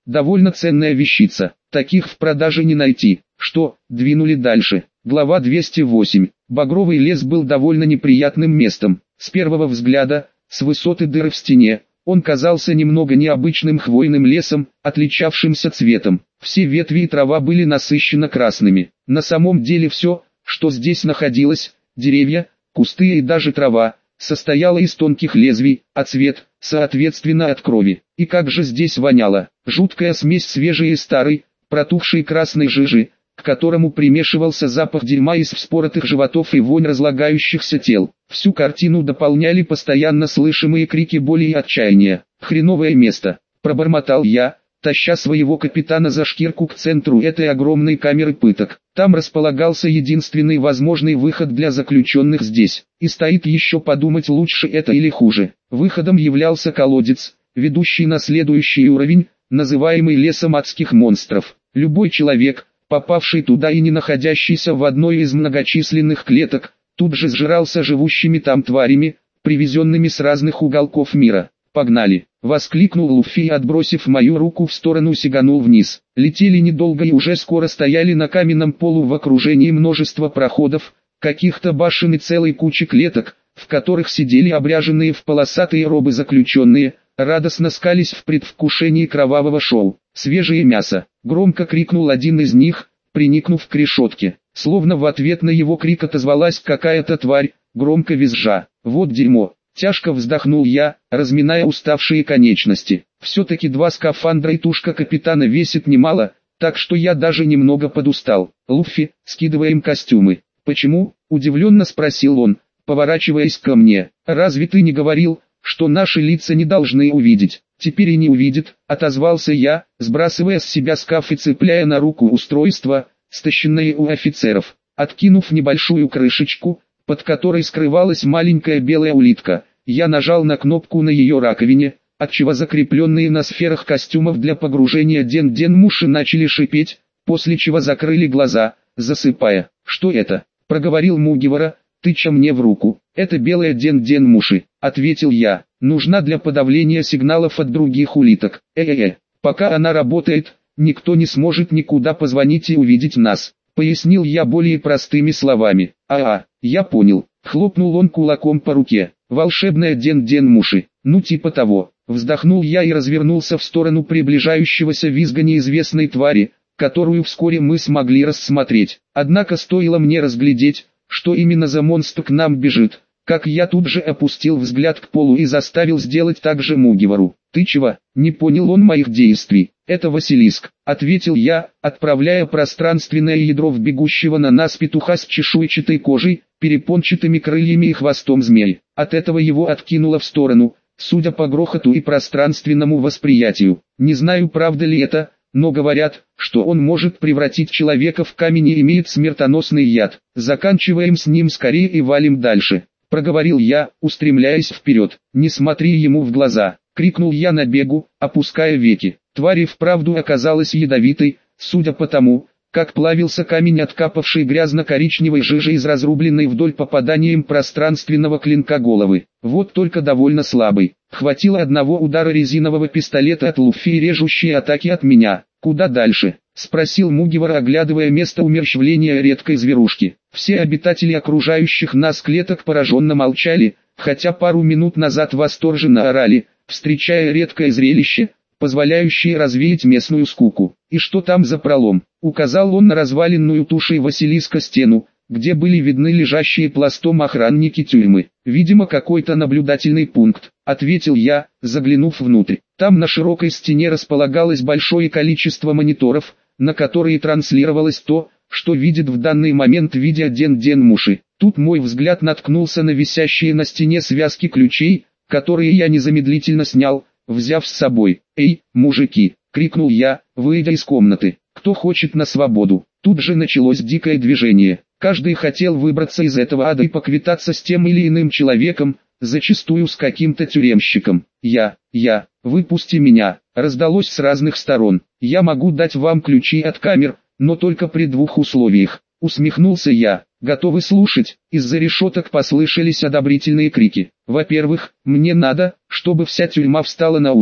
Довольно ценная вещица. Таких в продаже не найти. Что, двинули дальше. Глава двести восемь. Багровый лес был довольно неприятным местом. С первого взгляда, с высоты дыры в стене, он казался немного необычным хвойным лесом, отличавшимся цветом. Все ветви и трава были насыщенно красными. На самом деле все, что здесь находилось, деревья, кусты и даже трава, состояло из тонких лезвий, а цвет, соответственно, от крови. И как же здесь воняло. Жуткая смесь свежей и старой, протухшей красной жижи, к которому примешивался запах дерьма из вспоротых животов и вонь разлагающихся тел. Всю картину дополняли постоянно слышимые крики боли и отчаяния. «Хреновое место», — пробормотал я, таща своего капитана за шкирку к центру этой огромной камеры пыток. Там располагался единственный возможный выход для заключенных здесь. И стоит еще подумать, лучше это или хуже. Выходом являлся колодец, ведущий на следующий уровень, называемый лесом адских монстров. Любой человек, попавший туда и не находящийся в одной из многочисленных клеток, тут же сжирался живущими там тварями, привезенными с разных уголков мира. «Погнали!» — воскликнул Луффи и, отбросив мою руку в сторону, сиганул вниз. Летели недолго и уже скоро стояли на каменном полу в окружении множества проходов, каких-то башен и целой кучи клеток, в которых сидели обряженные в полосатые робы заключенные, радостно скались в предвкушении кровавого шоу. «Свежее мясо!» — громко крикнул один из них, приникнув к решетке. Словно в ответ на его крик отозвалась какая-то тварь, громко визжа. «Вот дерьмо!» Тяжко вздохнул я, разминая уставшие конечности. Все-таки два скафандра и тушка капитана весит немало, так что я даже немного подустал. «Луффи, скидываем костюмы». «Почему?» – удивленно спросил он, поворачиваясь ко мне. «Разве ты не говорил, что наши лица не должны увидеть?» «Теперь и не увидит», – отозвался я, сбрасывая с себя скаф и цепляя на руку устройство, стащенное у офицеров. Откинув небольшую крышечку, под которой скрывалась маленькая белая улитка, я нажал на кнопку на ее раковине, отчего закрепленные на сферах костюмов для погружения ден-ден-муши начали шипеть, после чего закрыли глаза, засыпая. «Что это?» – проговорил Мугивара, тыча мне в руку. «Это белая ден-ден-муши», – ответил я. «Нужна для подавления сигналов от других улиток. Э-э-э, пока она работает, никто не сможет никуда позвонить и увидеть нас», – пояснил я более простыми словами. «А-а, я понял», – хлопнул он кулаком по руке. «Волшебная ден-ден-муши, ну типа того». Вздохнул я и развернулся в сторону приближающегося визга неизвестной твари, которую вскоре мы смогли рассмотреть. Однако стоило мне разглядеть, что именно за монстр к нам бежит, как я тут же опустил взгляд к полу и заставил сделать так же Мугивару. «Ты чего?» — не понял он моих действий. «Это Василиск», — ответил я, отправляя пространственное ядро в бегущего на нас петуха с чешуйчатой кожей, перепончатыми крыльями и хвостом змеи. От этого его откинуло в сторону, судя по грохоту и пространственному восприятию. Не знаю, правда ли это, но говорят, что он может превратить человека в камень и имеет смертоносный яд. «Заканчиваем с ним скорее и валим дальше», — проговорил я, устремляясь вперед. «Не смотри ему в глаза», — крикнул я на бегу, опуская веки. Тварь и вправду оказалась ядовитой, судя по тому, как плавился камень от капавшей грязно-коричневой жижи из разрубленной вдоль попаданием пространственного клинка головы. Вот только довольно слабый. Хватило одного удара резинового пистолета от Луффи и режущей атаки от меня. «Куда дальше?» — спросил Мугивара, оглядывая место умерщвления редкой зверушки. Все обитатели окружающих нас клеток пораженно молчали, хотя пару минут назад восторженно орали, встречая редкое зрелище, позволяющее развеять местную скуку. «И что там за пролом?» — указал он на разваленную тушей Василиска стену, где были видны лежащие пластом охранники тюрьмы. «Видимо, какой-то наблюдательный пункт», — ответил я, заглянув внутрь. Там на широкой стене располагалось большое количество мониторов, на которые транслировалось то, что видит в данный момент видео ден-ден-муши. Тут мой взгляд наткнулся на висящие на стене связки ключей, которые я незамедлительно снял, взяв с собой. «Эй, мужики!» — крикнул я, выйдя из комнаты. «Кто хочет на свободу?» Тут же началось дикое движение. Каждый хотел выбраться из этого ада и поквитаться с тем или иным человеком, зачастую с каким-то тюремщиком. «Я, я, выпусти меня!» раздалось с разных сторон. «Я могу дать вам ключи от камер, но только при двух условиях», усмехнулся я. «Готовы слушать?» Из-за решеток послышались одобрительные крики. «Во-первых, мне надо, чтобы вся тюрьма встала на уши»,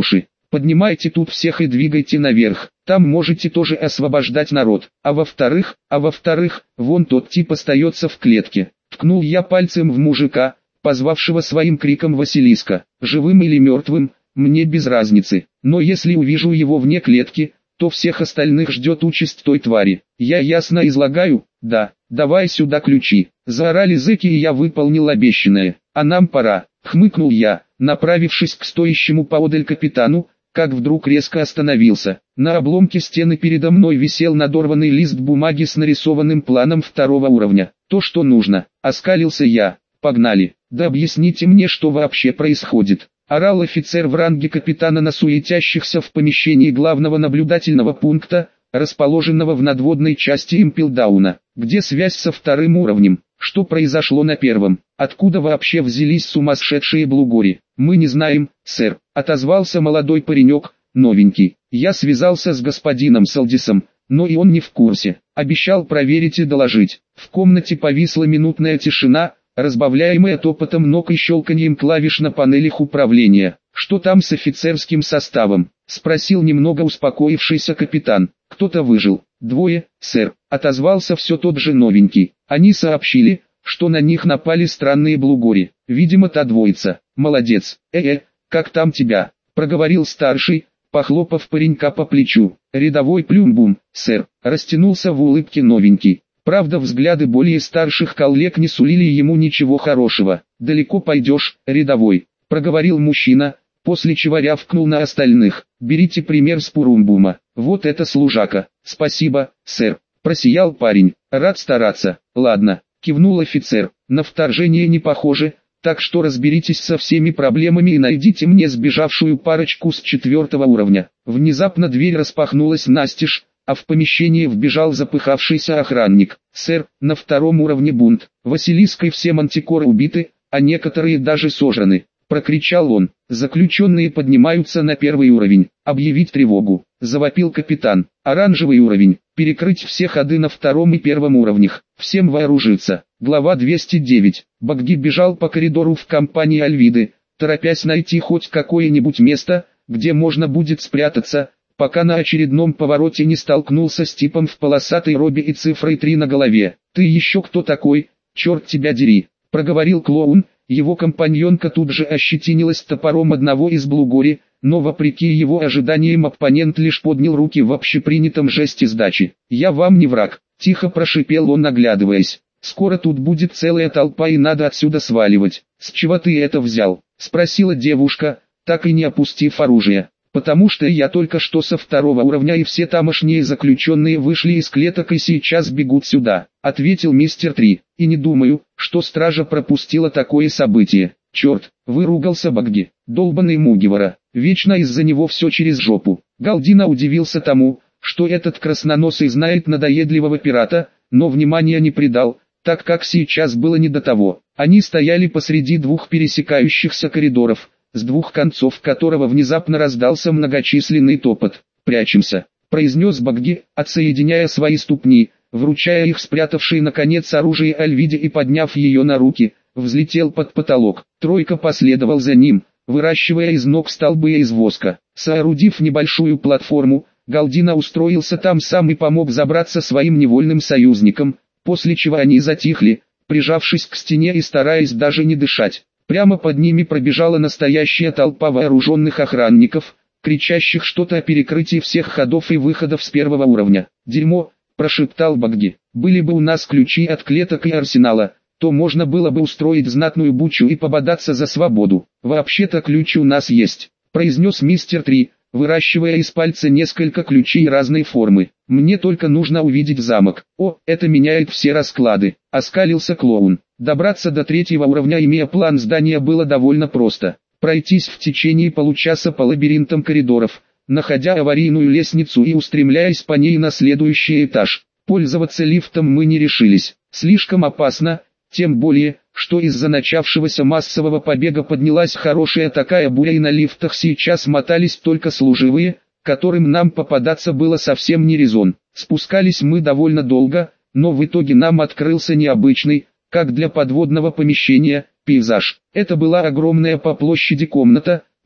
Поднимайте тут всех и двигайте наверх, там можете тоже освобождать народ. А во-вторых, а во-вторых, вон тот тип остается в клетке. Ткнул я пальцем в мужика, позвавшего своим криком Василиска. Живым или мертвым, мне без разницы, но если увижу его вне клетки, то всех остальных ждет участь той твари. Я ясно излагаю? Да, давай сюда ключи. Заорали зэки, и я выполнил обещанное. А нам пора, хмыкнул я, направившись к стоящему поодаль капитану, как вдруг резко остановился. На обломке стены передо мной висел надорванный лист бумаги с нарисованным планом второго уровня. То, что нужно. Оскалился я. Погнали. Да объясните мне, что вообще происходит. Орал офицер в ранге капитана на суетящихся в помещении главного наблюдательного пункта, расположенного в надводной части Импелдауна. Где связь со вторым уровнем? Что произошло на первом? Откуда вообще взялись сумасшедшие блугори? Мы не знаем, сэр, отозвался молодой паренек, новенький. Я связался с господином Салдисом, но и он не в курсе. Обещал проверить и доложить. В комнате повисла минутная тишина, разбавляемая топотом ног и щелканьем клавиш на панелях управления. «Что там с офицерским составом?» — спросил немного успокоившийся капитан. «Кто-то выжил». «Двое, сэр», — отозвался все тот же новенький. «Они сообщили, что на них напали странные блугори. Видимо, та двоица. Молодец. Э-э, как там тебя?» — проговорил старший, похлопав паренька по плечу. «Рядовой Плюмбум, сэр», — растянулся в улыбке новенький. Правда, взгляды более старших коллег не сулили ему ничего хорошего. «Далеко пойдешь, рядовой», — проговорил мужчина, после чего рявкнул на остальных. «Берите пример с Пурумбума. Вот это служака». «Спасибо, сэр», — просиял парень. «Рад стараться». «Ладно», — кивнул офицер. «На вторжение не похоже, так что разберитесь со всеми проблемами и найдите мне сбежавшую парочку с четвертого уровня». Внезапно дверь распахнулась настежь, а в помещение вбежал запыхавшийся охранник. «Сэр, на втором уровне бунт. Василиск и все мантикоры убиты, а некоторые даже сожраны», — прокричал он. «Заключенные поднимаются на первый уровень. Объявить тревогу», — завопил капитан. «Оранжевый уровень. Перекрыть все ходы на втором и первом уровнях. Всем вооружиться». Глава двести девять. Багги бежал по коридору в компании Альвиды, торопясь найти хоть какое-нибудь место, где можно будет спрятаться, пока на очередном повороте не столкнулся с типом в полосатой робе и цифрой три на голове. «Ты еще кто такой, черт тебя дери», — проговорил клоун. Его компаньонка тут же ощетинилась топором одного из блугори, но вопреки его ожиданиям оппонент лишь поднял руки в общепринятом жесте сдачи. «Я вам не враг», — тихо прошипел он, оглядываясь. «Скоро тут будет целая толпа и надо отсюда сваливать». «С чего ты это взял?» — спросила девушка, так и не опустив оружие. «Потому что я только что со второго уровня и все тамошние заключенные вышли из клеток и сейчас бегут сюда», — ответил мистер Три. «И не думаю, что стража пропустила такое событие». «Черт!» — выругался Багги. «Долбаный Мугивара, вечно из-за него все через жопу». Галдина удивился тому, что этот красноносый знает надоедливого пирата, но внимания не придал, так как сейчас было не до того. Они стояли посреди двух пересекающихся коридоров, с двух концов которого внезапно раздался многочисленный топот. «Прячемся», — произнес Багги, отсоединяя свои ступни, вручая их спрятавшей наконец оружие Альвиде и подняв ее на руки, взлетел под потолок. Тройка последовал за ним, выращивая из ног столбы из воска. Соорудив небольшую платформу, Галдина устроился там сам и помог забраться своим невольным союзникам, после чего они затихли, прижавшись к стене и стараясь даже не дышать. Прямо под ними пробежала настоящая толпа вооруженных охранников, кричащих что-то о перекрытии всех ходов и выходов с первого уровня. «Дерьмо», — прошептал Багги. «Были бы у нас ключи от клеток и арсенала, то можно было бы устроить знатную бучу и пободаться за свободу. Вообще-то ключ у нас есть», — произнес мистер Три, выращивая из пальца несколько ключей разной формы. «Мне только нужно увидеть замок». «О, это меняет все расклады», — оскалился клоун. Добраться до третьего уровня, имея план здания, было довольно просто. Пройтись в течение получаса по лабиринтам коридоров, находя аварийную лестницу и устремляясь по ней на следующий этаж. Пользоваться лифтом мы не решились. Слишком опасно, тем более, что из-за начавшегося массового побега поднялась хорошая такая буря, и на лифтах сейчас мотались только служивые, которым нам попадаться было совсем не резон. Спускались мы довольно долго, но в итоге нам открылся необычный, как для подводного помещения, пейзаж. Это была огромная по площади комната,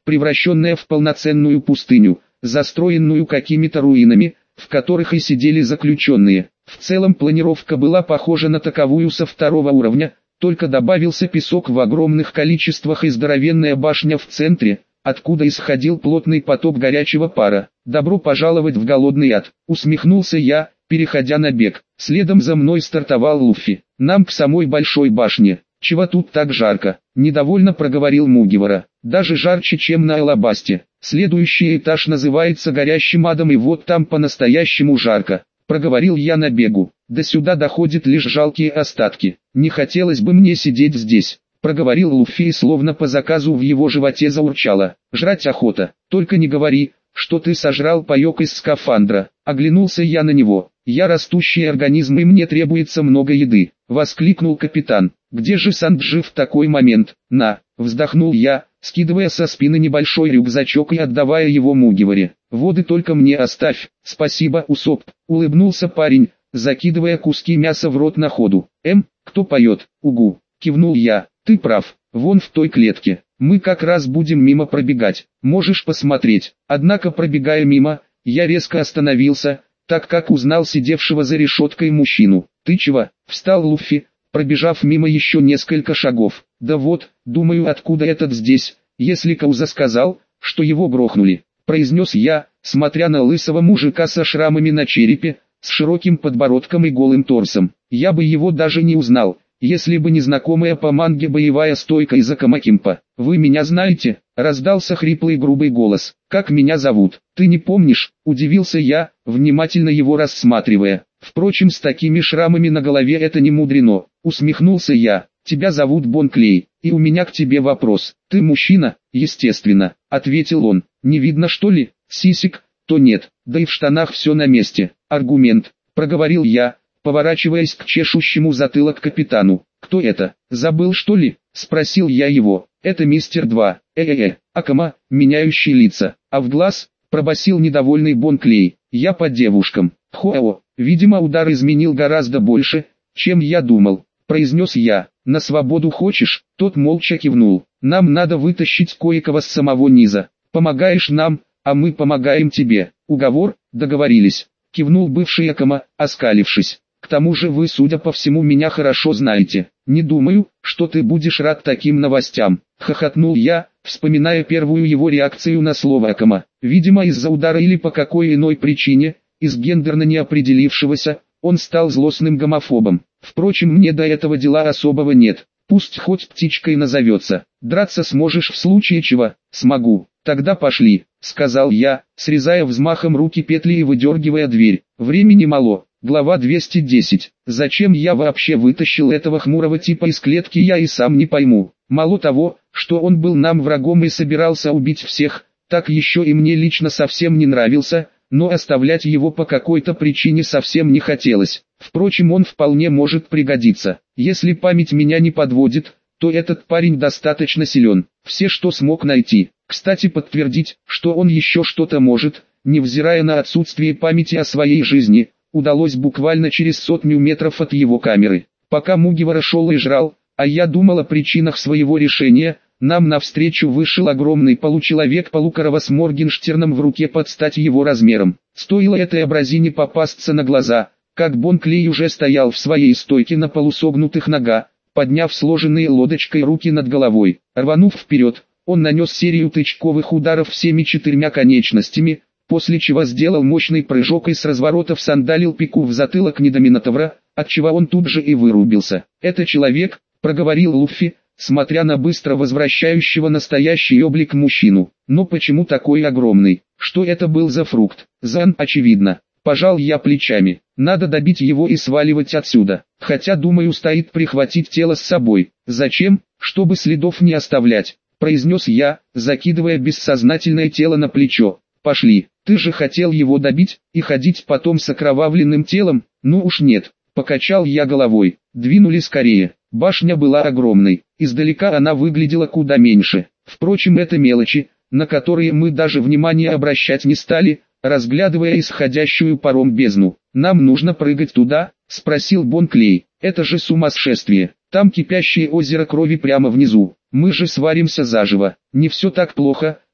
превращенная в полноценную пустыню, застроенную какими-то руинами, в которых и сидели заключенные. В целом планировка была похожа на таковую со второго уровня, только добавился песок в огромных количествах и здоровенная башня в центре, откуда исходил плотный поток горячего пара. «Добро пожаловать в голодный ад», — усмехнулся я, переходя на бег. Следом за мной стартовал Луффи. «Нам к самой большой башне. Чего тут так жарко?» — недовольно проговорил Мугивара. «Даже жарче, чем на Алабасте. Следующий этаж называется горящим адом, и вот там по-настоящему жарко», — проговорил я на бегу. «До сюда доходят лишь жалкие остатки. Не хотелось бы мне сидеть здесь», — проговорил Луффи, и словно по заказу в его животе заурчало. «Жрать охота, только не говори, что ты сожрал паёк из скафандра». Оглянулся я на него. «Я растущий организм, и мне требуется много еды», — воскликнул капитан. «Где же Санджи в такой момент?» «На», — вздохнул я, скидывая со спины небольшой рюкзачок и отдавая его Мугиваре. «Воды только мне оставь». «Спасибо, Усоп», — улыбнулся парень, закидывая куски мяса в рот на ходу. «Эм, кто поет?» «Угу», — кивнул я. «Ты прав, вон в той клетке. Мы как раз будем мимо пробегать, можешь посмотреть». Однако, пробегая мимо, я резко остановился, так как узнал сидевшего за решеткой мужчину. «Ты чего?» — встал Луффи, пробежав мимо еще несколько шагов. «Да вот, думаю, откуда этот здесь, если Кауза сказал, что его грохнули», — произнес я, смотря на лысого мужика со шрамами на черепе, с широким подбородком и голым торсом. Я бы его даже не узнал, если бы не знакомая по манге боевая стойка из Акамакимпа. «Вы меня знаете?» — раздался хриплый грубый голос. «Как меня зовут?» «Ты не помнишь?» — удивился я, внимательно его рассматривая. «Впрочем, с такими шрамами на голове это не мудрено», — усмехнулся я. «Тебя зовут Бон Клей, и у меня к тебе вопрос. Ты мужчина?» «Естественно», — ответил он. «Не видно, что ли? Сисек? То нет, да и в штанах все на месте». «Аргумент», — проговорил я, поворачиваясь к чешущему затылок капитану. «Кто это? Забыл, что ли?» — спросил я его. «Это мистер два. Э-э-э, Акама, меняющий лица. А в глаз?» — пробасил недовольный Бон Клей. «Я по девушкам». «Хоа-о, видимо, удар изменил гораздо больше, чем я думал», — произнес я. «На свободу хочешь?» Тот молча кивнул. «Нам надо вытащить кое-кого с самого низа. Помогаешь нам, а мы помогаем тебе. Уговор?» «Договорились», — кивнул бывший Акама, оскалившись. «К тому же вы, судя по всему, меня хорошо знаете. Не думаю, что ты будешь рад таким новостям», — хохотнул я, вспоминая первую его реакцию на слово Акама. Видимо, из-за удара или по какой иной причине, из гендерно неопределившегося, он стал злостным гомофобом. Впрочем, мне до этого дела особого нет. Пусть хоть птичкой назовется. «Драться сможешь в случае чего?» «Смогу». «Тогда пошли», — сказал я, срезая взмахом руки петли и выдергивая дверь. Времени мало. Глава двести десять. Зачем я вообще вытащил этого хмурого типа из клетки, я и сам не пойму. Мало того, что он был нам врагом и собирался убить всех, так еще и мне лично совсем не нравился, но оставлять его по какой-то причине совсем не хотелось. Впрочем, он вполне может пригодиться. Если память меня не подводит, то этот парень достаточно силен. Все, что смог найти. Кстати, подтвердить, что он еще что-то может, невзирая на отсутствие памяти о своей жизни, удалось буквально через сотню метров от его камеры. Пока Мугивара шел и жрал, а я думал о причинах своего решения, нам навстречу вышел огромный получеловек-полукорова с Моргенштерном в руке под стать его размером. Стоило этой образине попасться на глаза, как Бон Клей уже стоял в своей стойке на полусогнутых ногах, подняв сложенные лодочкой руки над головой. Рванув вперед, он нанес серию тычковых ударов всеми четырьмя конечностями, после чего сделал мощный прыжок и с разворота всандалил пику в затылок недоминотавра, отчего он тут же и вырубился. «Это человек», — проговорил Луффи, смотря на быстро возвращающего настоящий облик мужчину. «Но почему такой огромный? Что это был за фрукт?» «Зан, очевидно». Пожал я плечами. «Надо добить его и сваливать отсюда. Хотя, думаю, стоит прихватить тело с собой». «Зачем? Чтобы следов не оставлять», — произнес я, закидывая бессознательное тело на плечо. «Пошли. Ты же хотел его добить и ходить потом с окровавленным телом?» «Ну уж нет», — покачал я головой. Двинули скорее. Башня была огромной. Издалека она выглядела куда меньше. Впрочем, это мелочи, на которые мы даже внимания обращать не стали, разглядывая исходящую паром бездну. «Нам нужно прыгать туда?» — спросил Бон Клей. «Это же сумасшествие. Там кипящее озеро крови прямо внизу. Мы же сваримся заживо». «Не все так плохо»,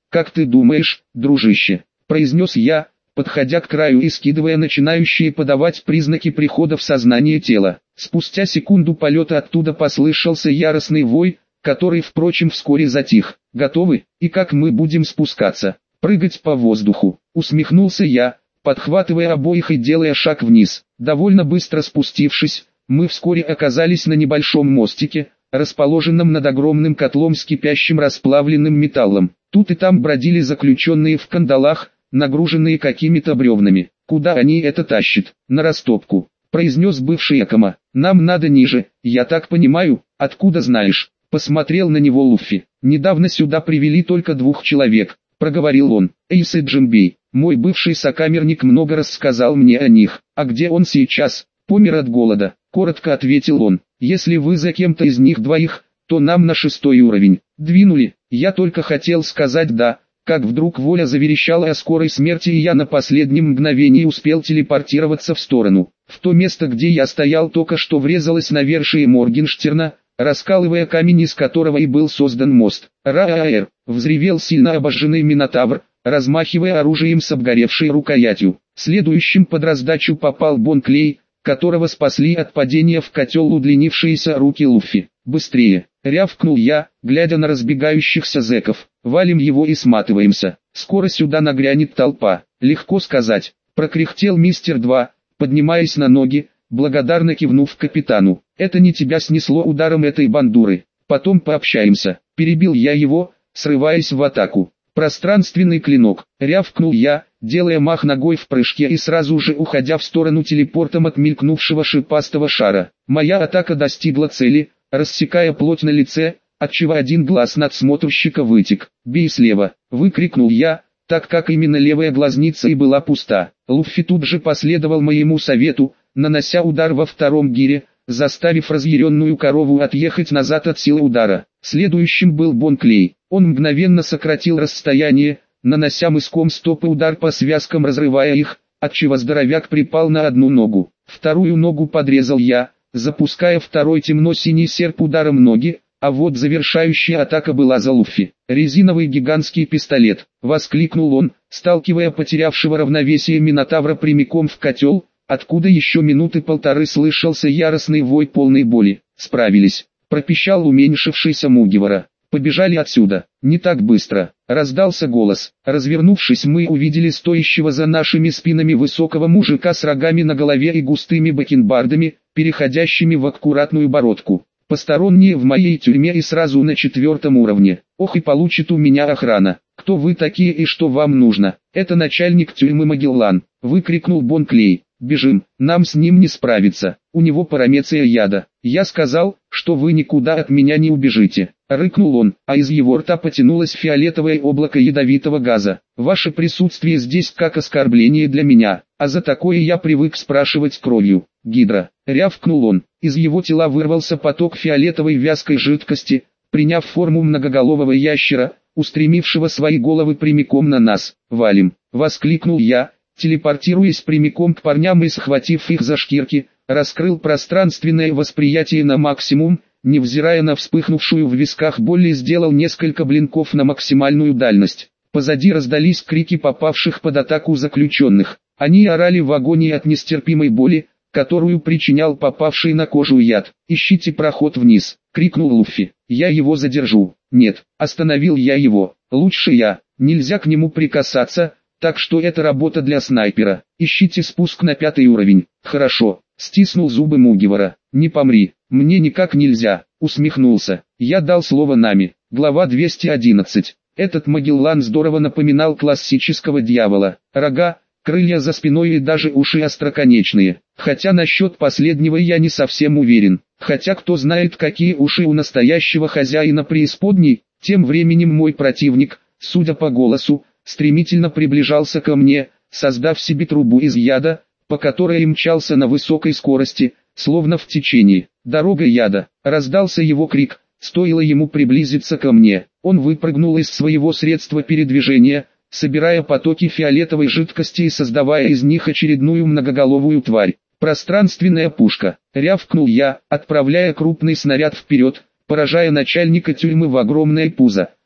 «Как ты думаешь, дружище?» – произнес я, подходя к краю и скидывая начинающие подавать признаки прихода в сознание тела. Спустя секунду полета оттуда послышался яростный вой, который, впрочем, вскоре затих. «Готовы? И как мы будем спускаться?» «Прыгать по воздуху», — усмехнулся я, подхватывая обоих и делая шаг вниз. Довольно быстро спустившись, мы вскоре оказались на небольшом мостике, расположенном над огромным котлом с кипящим расплавленным металлом. Тут и там бродили заключенные в кандалах, нагруженные какими-то бревнами. «Куда они это тащат?» «На растопку», — произнес бывший Экома. «Нам надо ниже, я так понимаю, откуда знаешь?» Посмотрел на него Луффи. «Недавно сюда привели только двух человек», — проговорил он. «Эйс и Джимбей. Мой бывший сокамерник много рассказал мне о них. А где он сейчас?» «Помер от голода», — коротко ответил он. «Если вы за кем-то из них двоих, то нам на шестой уровень. Двинули». Я только хотел сказать «да», как вдруг воля заверещала о скорой смерти, и я на последнем мгновении успел телепортироваться в сторону. В то место, где я стоял, только что врезалось навершие Моргенштерна, раскалывая камень, из которого и был создан мост. «Ра-а-эр!» — взревел сильно обожженный Минотавр, размахивая оружием с обгоревшей рукоятью. Следующим под раздачу попал Бон Клей, которого спасли от падения в котел удлинившиеся руки Луффи. «Быстрее!» — рявкнул я, глядя на разбегающихся зэков. «Валим его и сматываемся. Скоро сюда нагрянет толпа». «Легко сказать», — прокряхтел мистер два, поднимаясь на ноги, благодарно кивнув капитану. «Это не тебя снесло ударом этой бандуры. Потом пообщаемся», — перебил я его, срываясь в атаку. «Пространственный клинок», — рявкнул я, делая мах ногой в прыжке и сразу же уходя в сторону телепортом от мелькнувшего шипастого шара. Моя атака достигла цели, рассекая плоть на лице, отчего один глаз надсмотрщика вытек. «Бей слева», — выкрикнул я, так как именно левая глазница и была пуста. Луффи тут же последовал моему совету, нанося удар во втором гире, заставив разъяренную корову отъехать назад от силы удара. Следующим был Бон Клей. Он мгновенно сократил расстояние, нанося мыском стопы удар по связкам, разрывая их, отчего здоровяк припал на одну ногу. Вторую ногу подрезал я, запуская второй темно-синий серп ударом ноги, а вот завершающая атака была за Луффи. «Резиновый гигантский пистолет», — воскликнул он, сталкивая потерявшего равновесие Минотавра прямиком в котел, откуда еще минуты полторы слышался яростный вой полной боли. «Справились», — пропищал уменьшившийся Мугивара. «Побежали отсюда». «Не так быстро», — раздался голос. Развернувшись, мы увидели стоящего за нашими спинами высокого мужика с рогами на голове и густыми бакенбардами, переходящими в аккуратную бородку. «Посторонние в моей тюрьме и сразу на четвертом уровне. Ох, и получит у меня охрана. Кто вы такие и что вам нужно?» «Это начальник тюрьмы Магеллан», — выкрикнул Бон Клей. «Бежим, нам с ним не справиться, у него парамеция яда». «Я сказал, что вы никуда от меня не убежите», — рыкнул он, а из его рта потянулось фиолетовое облако ядовитого газа. «Ваше присутствие здесь как оскорбление для меня, а за такое я привык спрашивать кровью». «Гидра», — рявкнул он, из его тела вырвался поток фиолетовой вязкой жидкости, приняв форму многоголового ящера, устремившего свои головы прямиком на нас. «Валим», — воскликнул я, телепортируясь прямиком к парням и схватив их за шкирки, раскрыл пространственное восприятие на максимум, невзирая на вспыхнувшую в висках боль, и сделал несколько блинков на максимальную дальность. Позади раздались крики попавших под атаку заключенных. Они орали в агонии от нестерпимой боли, которую причинял попавший на кожу яд. «Ищите проход вниз», — крикнул Луффи. «Я его задержу». «Нет», — остановил я его. «Лучше я. Нельзя к нему прикасаться, так что это работа для снайпера. Ищите спуск на пятый уровень». «Хорошо», — стиснул зубы Мугивара. «Не помри, мне никак нельзя», — усмехнулся. Я дал слово нами. Глава двести одиннадцать. Этот Магеллан здорово напоминал классического дьявола. Рога, крылья за спиной и даже уши остроконечные. Хотя насчет последнего я не совсем уверен. Хотя кто знает, какие уши у настоящего хозяина преисподней. Тем временем мой противник, судя по голосу, стремительно приближался ко мне, создав себе трубу из яда, по которой мчался на высокой скорости, словно в течении. «Дорога яда!» — раздался его крик. Стоило ему приблизиться ко мне, он выпрыгнул из своего средства передвижения, собирая потоки фиолетовой жидкости и создавая из них очередную многоголовую тварь. «Пространственная пушка!» — рявкнул я, отправляя крупный снаряд вперед, поражая начальника тюрьмы в огромное пузо.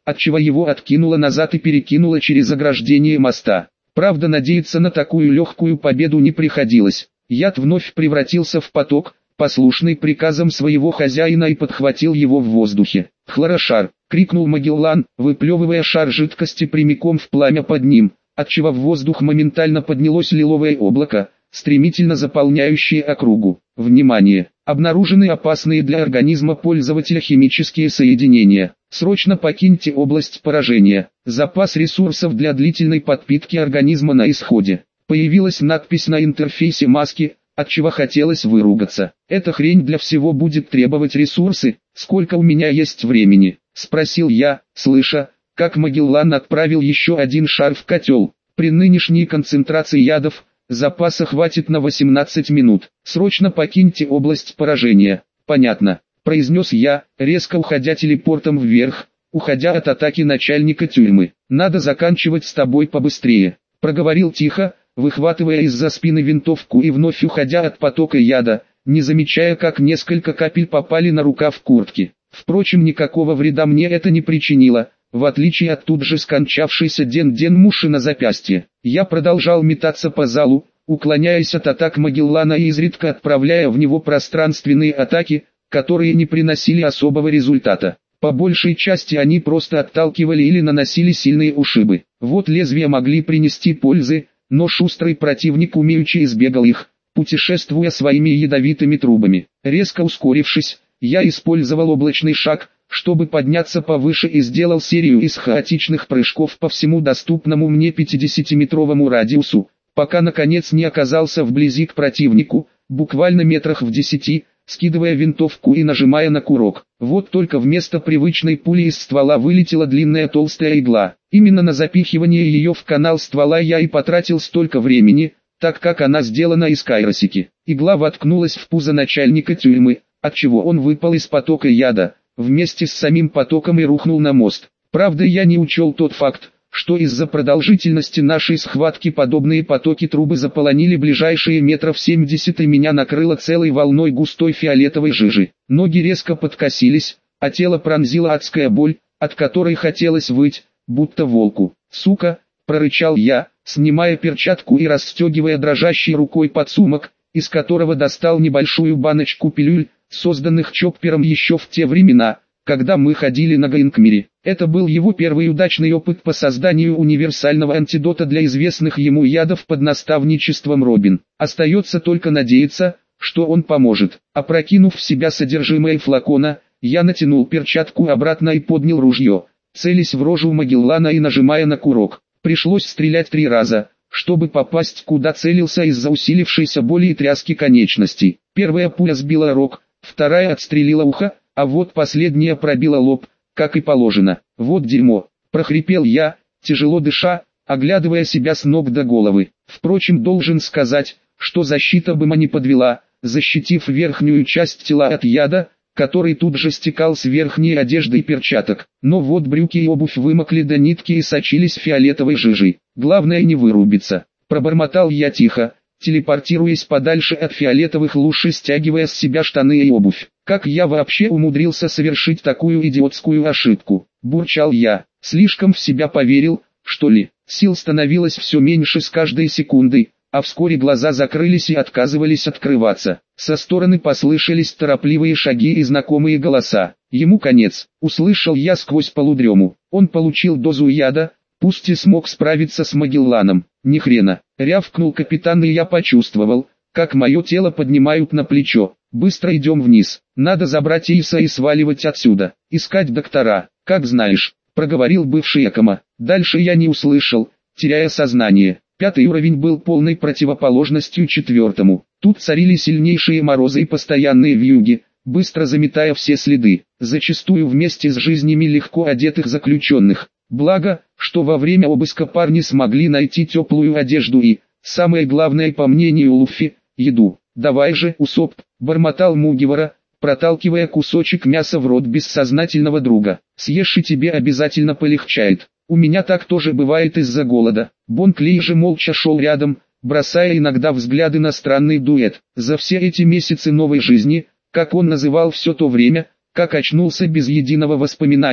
отчего его откинуло назад и перекинуло через ограждение моста. Правда, надеяться на такую легкую победу не приходилось. Яд вновь превратился в поток, послушный приказам своего хозяина, и подхватил его в воздухе. «Хлорошар!» — крикнул Магеллан, выплевывая шар жидкости прямиком в пламя под ним, отчего в воздух моментально поднялось лиловое облако, стремительно заполняющее округу. Внимание! Обнаружены опасные для организма пользователя химические соединения. Срочно покиньте область поражения. Запас ресурсов для длительной подпитки организма на исходе. Появилась надпись на интерфейсе маски, отчего хотелось выругаться. «Эта хрень для всего будет требовать ресурсы, сколько у меня есть времени?» — спросил я, слыша, как Магеллан отправил еще один шар в котел. «При нынешней концентрации ядов, запаса хватит на восемнадцать минут. Срочно покиньте область поражения». «Понятно», — произнес я, резко уходя телепортом вверх, уходя от атаки начальника тюрьмы. «Надо заканчивать с тобой побыстрее», — проговорил тихо, выхватывая из-за спины винтовку и вновь уходя от потока яда, не замечая, как несколько капель попали на рукав куртки. Впрочем, никакого вреда мне это не причинило, в отличие от тут же скончавшейся Ден-Ден Муши на запястье. Я продолжал метаться по залу, уклоняясь от атак Магеллана и изредка отправляя в него пространственные атаки, которые не приносили особого результата. По большей части они просто отталкивали или наносили сильные ушибы. Вот лезвия могли принести пользы, но шустрый противник умеючи избегал их, путешествуя своими ядовитыми трубами. Резко ускорившись, я использовал облачный шаг, чтобы подняться повыше, и сделал серию из хаотичных прыжков по всему доступному мне пятидесятиметровому радиусу, пока наконец не оказался вблизи к противнику, буквально метрах в десяти, скидывая винтовку и нажимая на курок. Вот только вместо привычной пули из ствола вылетела длинная толстая игла. Именно на запихивание ее в канал ствола я и потратил столько времени, так как она сделана из кайросики. Игла воткнулась в пузо начальника тюрьмы, отчего он выпал из потока яда, вместе с самим потоком, и рухнул на мост. Правда, я не учел тот факт, что из-за продолжительности нашей схватки подобные потоки трубы заполонили ближайшие метров семьдесят, и меня накрыло целой волной густой фиолетовой жижи. Ноги резко подкосились, а тело пронзила адская боль, от которой хотелось выть, будто волку. «Сука!» — прорычал я, снимая перчатку и расстегивая дрожащей рукой подсумок, из которого достал небольшую баночку пилюль, созданных Чоппером еще в те времена, когда мы ходили на Гаинкмире. Это был его первый удачный опыт по созданию универсального антидота для известных ему ядов под наставничеством Робин. Остается только надеяться, что он поможет. Опрокинув в себя содержимое флакона, я натянул перчатку обратно и поднял ружье, целясь в рожу Магеллана и нажимая на курок. Пришлось стрелять три раза, чтобы попасть куда целился из-за усилившейся боли и тряски конечностей. Первая пуля сбила рог, вторая отстрелила ухо, а вот последняя пробила лоб, как и положено. «Вот дерьмо!» – прохрипел я, тяжело дыша, оглядывая себя с ног до головы. Впрочем, должен сказать, что защита бы не подвела, защитив верхнюю часть тела от яда, который тут же стекал с верхней одежды и перчаток. Но вот брюки и обувь вымокли до нитки и сочились фиолетовой жижей. «Главное не вырубиться», – пробормотал я тихо, телепортируясь подальше от фиолетовых луж и стягивая с себя штаны и обувь. «Как я вообще умудрился совершить такую идиотскую ошибку?» – бурчал я. Слишком в себя поверил, что ли? Сил становилось все меньше с каждой секундой, а вскоре глаза закрылись и отказывались открываться. Со стороны послышались торопливые шаги и знакомые голоса. «Ему конец», – услышал я сквозь полудрему. Он получил дозу яда, пусть и смог справиться с Магелланом. «Ни хрена», – рявкнул капитан, и я почувствовал, как мое тело поднимают на плечо. «Быстро идем вниз, надо забрать Иса и сваливать отсюда, искать доктора, как знаешь», – проговорил бывший Экома. Дальше я не услышал, теряя сознание. Пятый уровень был полной противоположностью четвертому. Тут царили сильнейшие морозы и постоянные вьюги, быстро заметая все следы, зачастую вместе с жизнями легко одетых заключенных. Благо, что во время обыска парни смогли найти теплую одежду и, самое главное по мнению Луффи, еду. «Давай же, Усоп», — бормотал Мугивара, проталкивая кусочек мяса в рот бессознательного друга. «Съешь, и тебе обязательно полегчает. У меня так тоже бывает из-за голода». Бон Клей же молча шел рядом, бросая иногда взгляды на странный дуэт. За все эти месяцы новой жизни, как он называл все то время, как очнулся без единого воспоминания,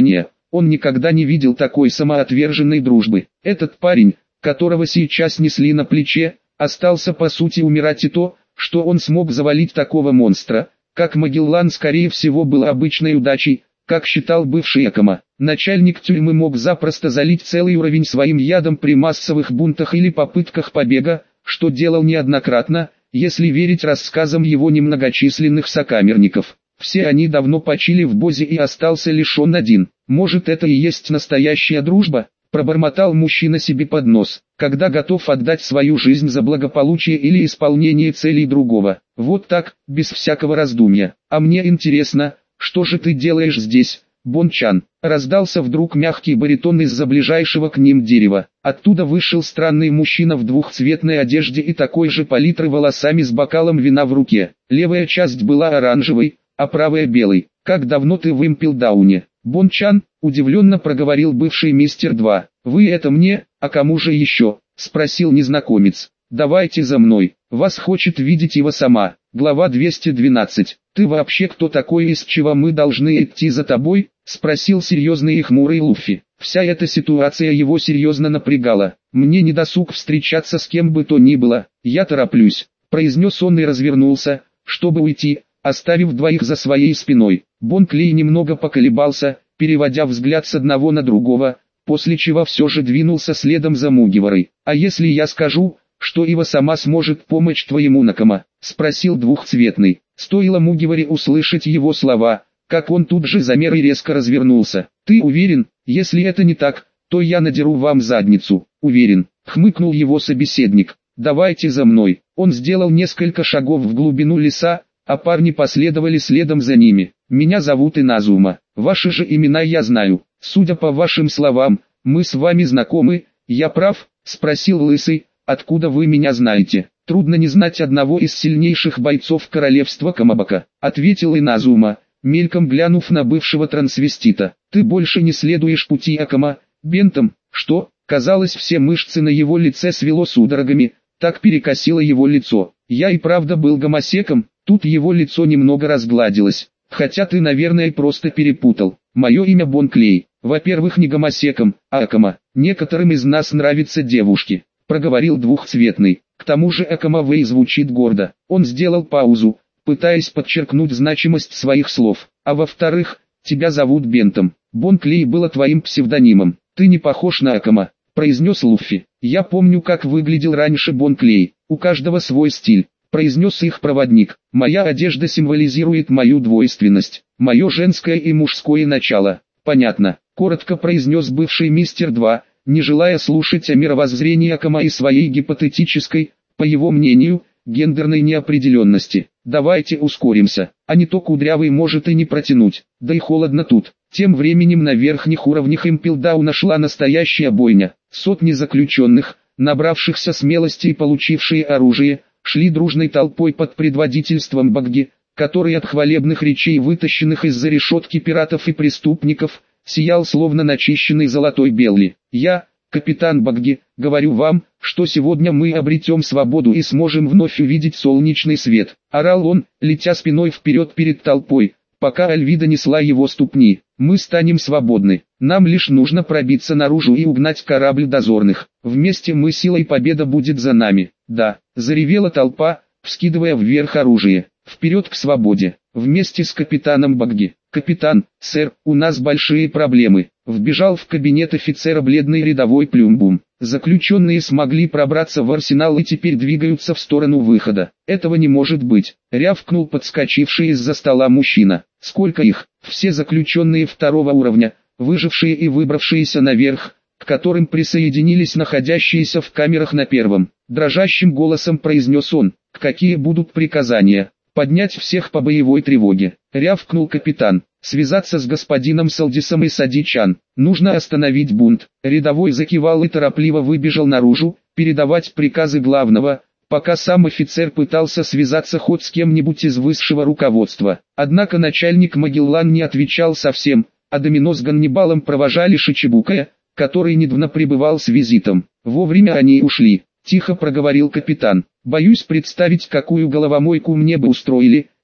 Он никогда не видел такой самоотверженной дружбы. Этот парень, которого сейчас несли на плече, остался по сути умирать, и то, что он смог завалить такого монстра, как Магеллан, скорее всего было обычной удачей, как считал бывший Акама. Начальник тюрьмы мог запросто залить целый уровень своим ядом при массовых бунтах или попытках побега, что делал неоднократно, если верить рассказам его немногочисленных сокамерников. Все они давно почили в Бозе, и остался лишь он один. Может, это и есть настоящая дружба? Пробормотал мужчина себе под нос, когда готов отдать свою жизнь за благополучие или исполнение целей другого. Вот так, без всякого раздумья. А мне интересно, что же ты делаешь здесь, Бон-чан? Раздался вдруг мягкий баритон из-за ближайшего к ним дерева. Оттуда вышел странный мужчина в двухцветной одежде и такой же палитры волосами с бокалом вина в руке. Левая часть была оранжевой, а правая белой. Как давно ты в Импелдауне? Бон-чан, удивленно проговорил бывший мистер два. Вы это мне, а кому же еще? Спросил незнакомец. Давайте за мной, вас хочет видеть его сама. Глава двести двенадцать. Ты вообще кто такой и из чего мы должны идти за тобой? Спросил серьезный и хмурый Луффи. Вся эта ситуация его серьезно напрягала. Мне не досуг встречаться с кем бы то ни было, я тороплюсь, произнес он и развернулся, чтобы уйти, оставив двоих за своей спиной. Бон Клей немного поколебался, переводя взгляд с одного на другого, после чего все же двинулся следом за Мугиварой. «А если я скажу, что Ива сама сможет помочь твоему Накама?» — спросил двухцветный. Стоило Мугиваре услышать его слова, как он тут же замер и резко развернулся. «Ты уверен? Если это не так, то я надеру вам задницу». «Уверен», — хмыкнул его собеседник. «Давайте за мной». Он сделал несколько шагов в глубину леса, а парни последовали следом за ними. «Меня зовут Иназума. Ваши же имена я знаю. Судя по вашим словам, мы с вами знакомы, я прав?» — спросил Лысый. «Откуда вы меня знаете?» «Трудно не знать одного из сильнейших бойцов королевства Камабака», — ответил Иназума, мельком глянув на бывшего трансвестита. «Ты больше не следуешь пути Акама, Бентом?» «Что?» Казалось, все мышцы на его лице свело судорогами, так перекосило его лицо. «Я и правда был гомосеком?» Тут его лицо немного разгладилось. «Хотя ты, наверное, просто перепутал. Мое имя Бон Клей. Во-первых, не гомосеком, а Акама. Некоторым из нас нравятся девушки», — проговорил двухцветный. «К тому же Акама Вэй звучит гордо». Он сделал паузу, пытаясь подчеркнуть значимость своих слов. «А во-вторых, тебя зовут Бентом. Бон Клей было твоим псевдонимом. Ты не похож на Акама», — произнес Луффи. «Я помню, как выглядел раньше Бон Клей. У каждого свой стиль», — произнес их проводник. «Моя одежда символизирует мою двойственность, мое женское и мужское начало». «Понятно», — коротко произнес бывший мистер два, не желая слушать о мировоззрении Акама и своей гипотетической, по его мнению, гендерной неопределенности. «Давайте ускоримся, а не то Кудрявый может и не протянуть, да и холодно тут». Тем временем на верхних уровнях Импелдауна шла настоящая бойня. Сотни заключенных, набравшихся смелости и получившие оружие, шли дружной толпой под предводительством Багги, который от хвалебных речей, вытащенных из-за решетки пиратов и преступников, сиял словно начищенный золотой белли. «Я, капитан Багги, говорю вам, что сегодня мы обретем свободу и сможем вновь увидеть солнечный свет», — орал он, летя спиной вперед перед толпой, пока Альвида несла его ступни. «Мы станем свободны, нам лишь нужно пробиться наружу и угнать корабль дозорных. Вместе мы силой, победа будет за нами». «Да», — заревела толпа, вскидывая вверх оружие. «Вперед к свободе, вместе с капитаном Багги». «Капитан, сэр, у нас большие проблемы», — вбежал в кабинет офицера бледный рядовой Плюмбум. «Заключенные смогли пробраться в арсенал и теперь двигаются в сторону выхода». «Этого не может быть», — рявкнул подскочивший из-за стола мужчина. «Сколько их?» «Все заключенные второго уровня, выжившие и выбравшиеся наверх, к которым присоединились находящиеся в камерах на первом». Дрожащим голосом произнес он. «Какие будут приказания?» «Поднять всех по боевой тревоге», — рявкнул капитан. «Связаться с господином Салдисом и Садичан. Нужно остановить бунт». Рядовой закивал и торопливо выбежал наружу, передавать приказы главного, пока сам офицер пытался связаться хоть с кем-нибудь из высшего руководства. Однако начальник Магеллан не отвечал совсем, а Домино с Ганнибалом провожали Шичибукая, который недавно прибывал с визитом. «Вовремя они ушли», — тихо проговорил капитан. «Боюсь представить, какую головомойку мне бы устроили,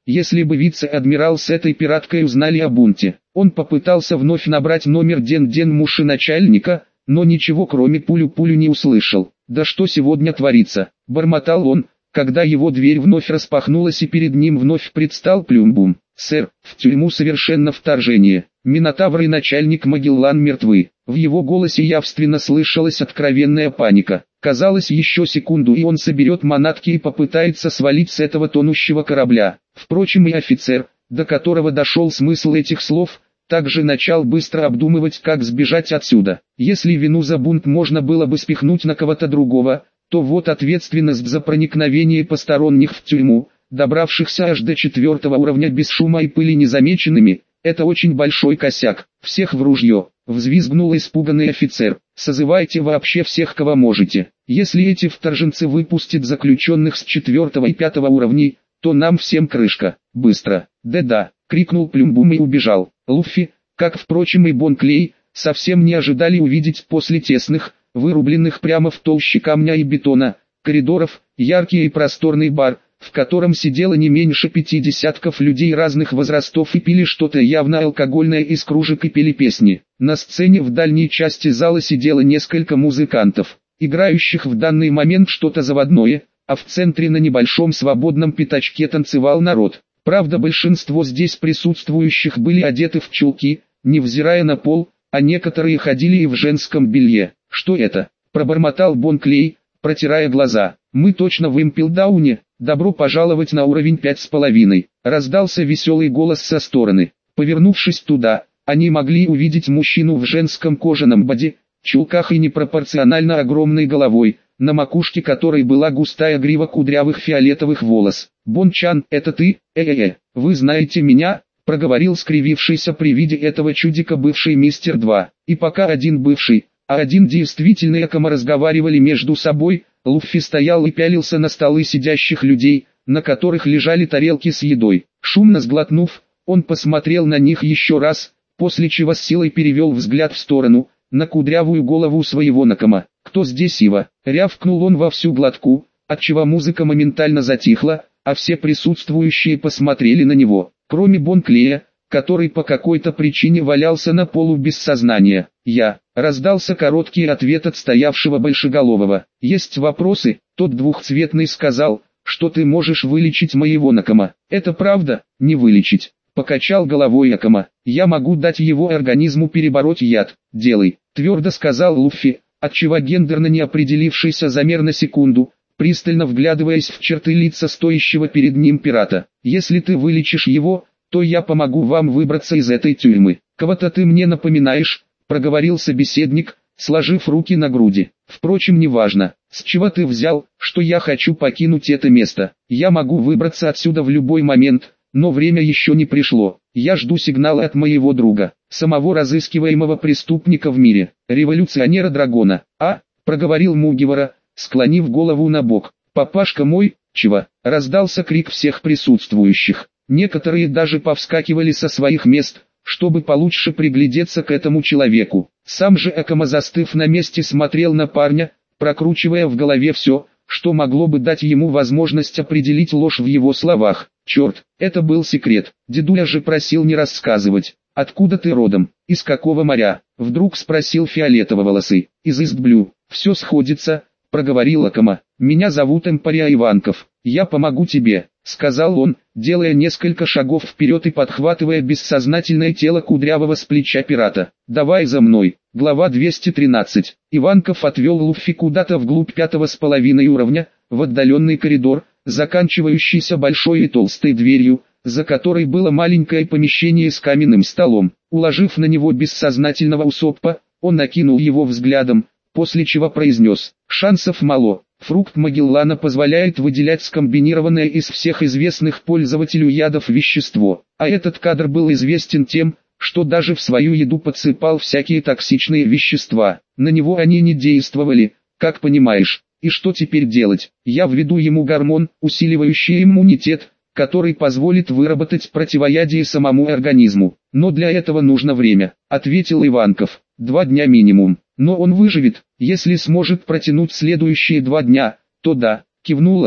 если бы вице-адмирал с этой пираткой узнали о бунте. Он попытался вновь набрать номер Ден-Ден Муши начальника, но ничего кроме пулю-пулю не услышал. «Да что сегодня творится?» – бормотал он, когда его дверь вновь распахнулась и перед ним вновь предстал Плюмбум. «Сэр, в тюрьму совершенно вторжение. Минотавр и начальник Магеллан мертвы». В его голосе явственно слышалась откровенная паника. Казалось, еще секунду и он соберет манатки и попытается свалить с этого тонущего корабля. Впрочем, и офицер, до которого дошел смысл этих слов, также начал быстро обдумывать, как сбежать отсюда. Если вину за бунт можно было бы спихнуть на кого-то другого, то вот ответственность за проникновение посторонних в тюрьму, добравшихся аж до четвертого уровня без шума и пыли незамеченными, это очень большой косяк. «Всех в ружье!» — взвизгнул испуганный офицер. «Созывайте вообще всех, кого можете. Если эти вторженцы выпустят заключенных с четвертого и пятого уровней, то нам всем крышка. Быстро!» «Да-да!» — крикнул Плюмбум и убежал. Луффи, как впрочем и Бон Клей, совсем не ожидали увидеть после тесных, вырубленных прямо в толще камня и бетона, коридоров, яркий и просторный бар, в котором сидело не меньше пяти десятков людей разных возрастов и пили что-то явно алкогольное из кружек и пели песни. На сцене в дальней части зала сидело несколько музыкантов, играющих в данный момент что-то заводное, а в центре на небольшом свободном пятачке танцевал народ. Правда, большинство здесь присутствующих были одеты в чулки, невзирая на пол, а некоторые ходили и в женском белье. «Что это?» – пробормотал Бон Клей, протирая глаза. «Мы точно в Импелдауне. Добро пожаловать на уровень пять с половиной», — раздался веселый голос со стороны. Повернувшись туда, они могли увидеть мужчину в женском кожаном боди, чулках и непропорционально огромной головой, на макушке которой была густая грива кудрявых фиолетовых волос. «Бон-чан, это ты? Э-э-э, вы знаете меня?» — проговорил скривившийся при виде этого чудика бывший мистер два. И пока один бывший, а один действительный Акама разговаривали между собой, Луффи стоял и пялился на столы сидящих людей, на которых лежали тарелки с едой. Шумно сглотнув, он посмотрел на них еще раз, после чего с силой перевел взгляд в сторону, на кудрявую голову своего Накама. «Кто здесь Ива?» — рявкнул он во всю глотку, отчего музыка моментально затихла, а все присутствующие посмотрели на него, кроме Бон Клея, который по какой-то причине валялся на полу без сознания. «Я», — раздался короткий ответ от стоявшего большеголового. «Есть вопросы?» Тот двухцветный сказал, что ты можешь вылечить моего Накама. «Это правда?» «Не вылечить», — покачал головой Акама. «Я могу дать его организму перебороть яд». «Делай», — твердо сказал Луффи, отчего гендерно не определившийся замер на секунду, пристально вглядываясь в черты лица стоящего перед ним пирата. «Если ты вылечишь его, то я помогу вам выбраться из этой тюрьмы». «Кого-то ты мне напоминаешь», — проговорил собеседник, сложив руки на груди. «Впрочем, неважно, с чего ты взял, что я хочу покинуть это место. Я могу выбраться отсюда в любой момент, но время еще не пришло. Я жду сигнала от моего друга, самого разыскиваемого преступника в мире, революционера Драгона». «А?» — проговорил Мугивара, склонив голову на бок. «Папашка мой, чего?» — раздался крик всех присутствующих. Некоторые даже повскакивали со своих мест, чтобы получше приглядеться к этому человеку. Сам же Акама, застыв на месте, смотрел на парня, прокручивая в голове все, что могло бы дать ему возможность определить ложь в его словах. Черт, это был секрет. Дедуля же просил не рассказывать. «Откуда ты родом? Из какого моря?» Вдруг спросил фиолетово-волосый. «Из Истблю». «Все сходится», — проговорил Акама. «Меня зовут Эмпария Иванков. Я помогу тебе», — сказал он, делая несколько шагов вперед и подхватывая бессознательное тело кудрявого с плеча пирата. «Давай за мной». Глава двести тринадцать. Иванков отвел Луффи куда-то вглубь пятого с половиной уровня, в отдаленный коридор, заканчивающийся большой и толстой дверью, за которой было маленькое помещение с каменным столом. Уложив на него бессознательного Усоппа, он накинул его взглядом, после чего произнес: «Шансов мало. Фрукт Магеллана позволяет выделять скомбинированное из всех известных пользователю ядов вещество, а этот кадр был известен тем, что даже в свою еду подсыпал всякие токсичные вещества. На него они не действовали, как понимаешь. И что теперь делать? Я введу ему гормон, усиливающий иммунитет, который позволит выработать противоядие самому организму. Но для этого нужно время», — ответил Иванков. «Два дня минимум. Но он выживет, если сможет протянуть следующие два дня, то да», — кивнул Акама.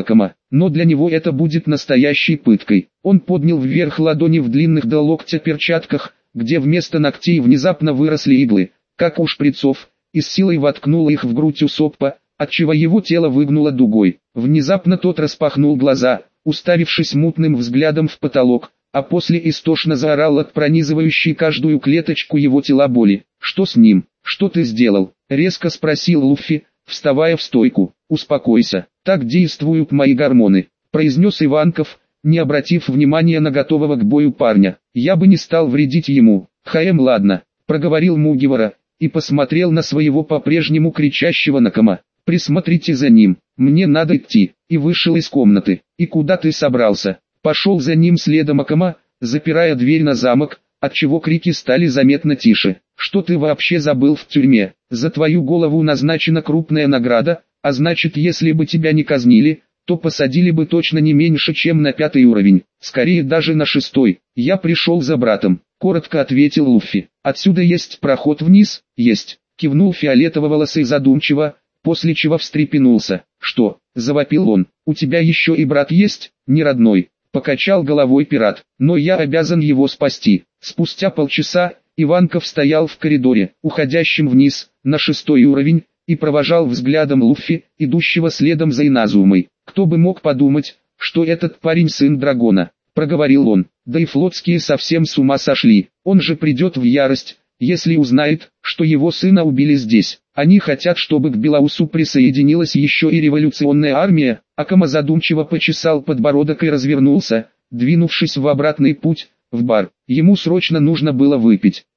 но для него это будет настоящей пыткой. Он поднял вверх ладони в длинных до локтя перчатках, где вместо ногтей внезапно выросли иглы, как у шприцов, и с силой воткнул их в грудь Усоппа, отчего его тело выгнуло дугой. Внезапно тот распахнул глаза, уставившись мутным взглядом в потолок, а после истошно заорал от пронизывающей каждую клеточку его тела боли. «Что с ним? Что ты сделал?» — резко спросил Луффи, вставая в стойку. «Успокойся, так действуют мои гормоны», — произнес Иванков, не обратив внимания на готового к бою парня. «Я бы не стал вредить ему». «Хаем, ладно», — проговорил Мугивара, и посмотрел на своего по-прежнему кричащего Накама. «Присмотрите за ним, мне надо идти», и вышел из комнаты. «И куда ты собрался?» Пошел за ним следом Акама, запирая дверь на замок, отчего крики стали заметно тише. «Что ты вообще забыл в тюрьме? За твою голову назначена крупная награда, а значит, если бы тебя не казнили, то посадили бы точно не меньше, чем на пятый уровень, скорее даже на шестой. Я пришел за братом», — коротко ответил Луффи. «Отсюда есть проход вниз?» «Есть», — кивнул фиолетово-волосый задумчиво, после чего встрепенулся. «Что?» — завопил он. «У тебя еще и брат есть, не родной?» — покачал головой пират. «Но я обязан его спасти». Спустя полчаса, Иванков стоял в коридоре, уходящем вниз, на шестой уровень, и провожал взглядом Луффи, идущего следом за Иназумой. «Кто бы мог подумать, что этот парень сын Драгона», — проговорил он. «Да и флотские совсем с ума сошли. Он же придет в ярость, если узнает, что его сына убили здесь. Они хотят, чтобы к Белоусу присоединилась еще и революционная армия». Акама задумчиво почесал подбородок и развернулся, двинувшись в обратный путь, в бар. Ему срочно нужно было выпить.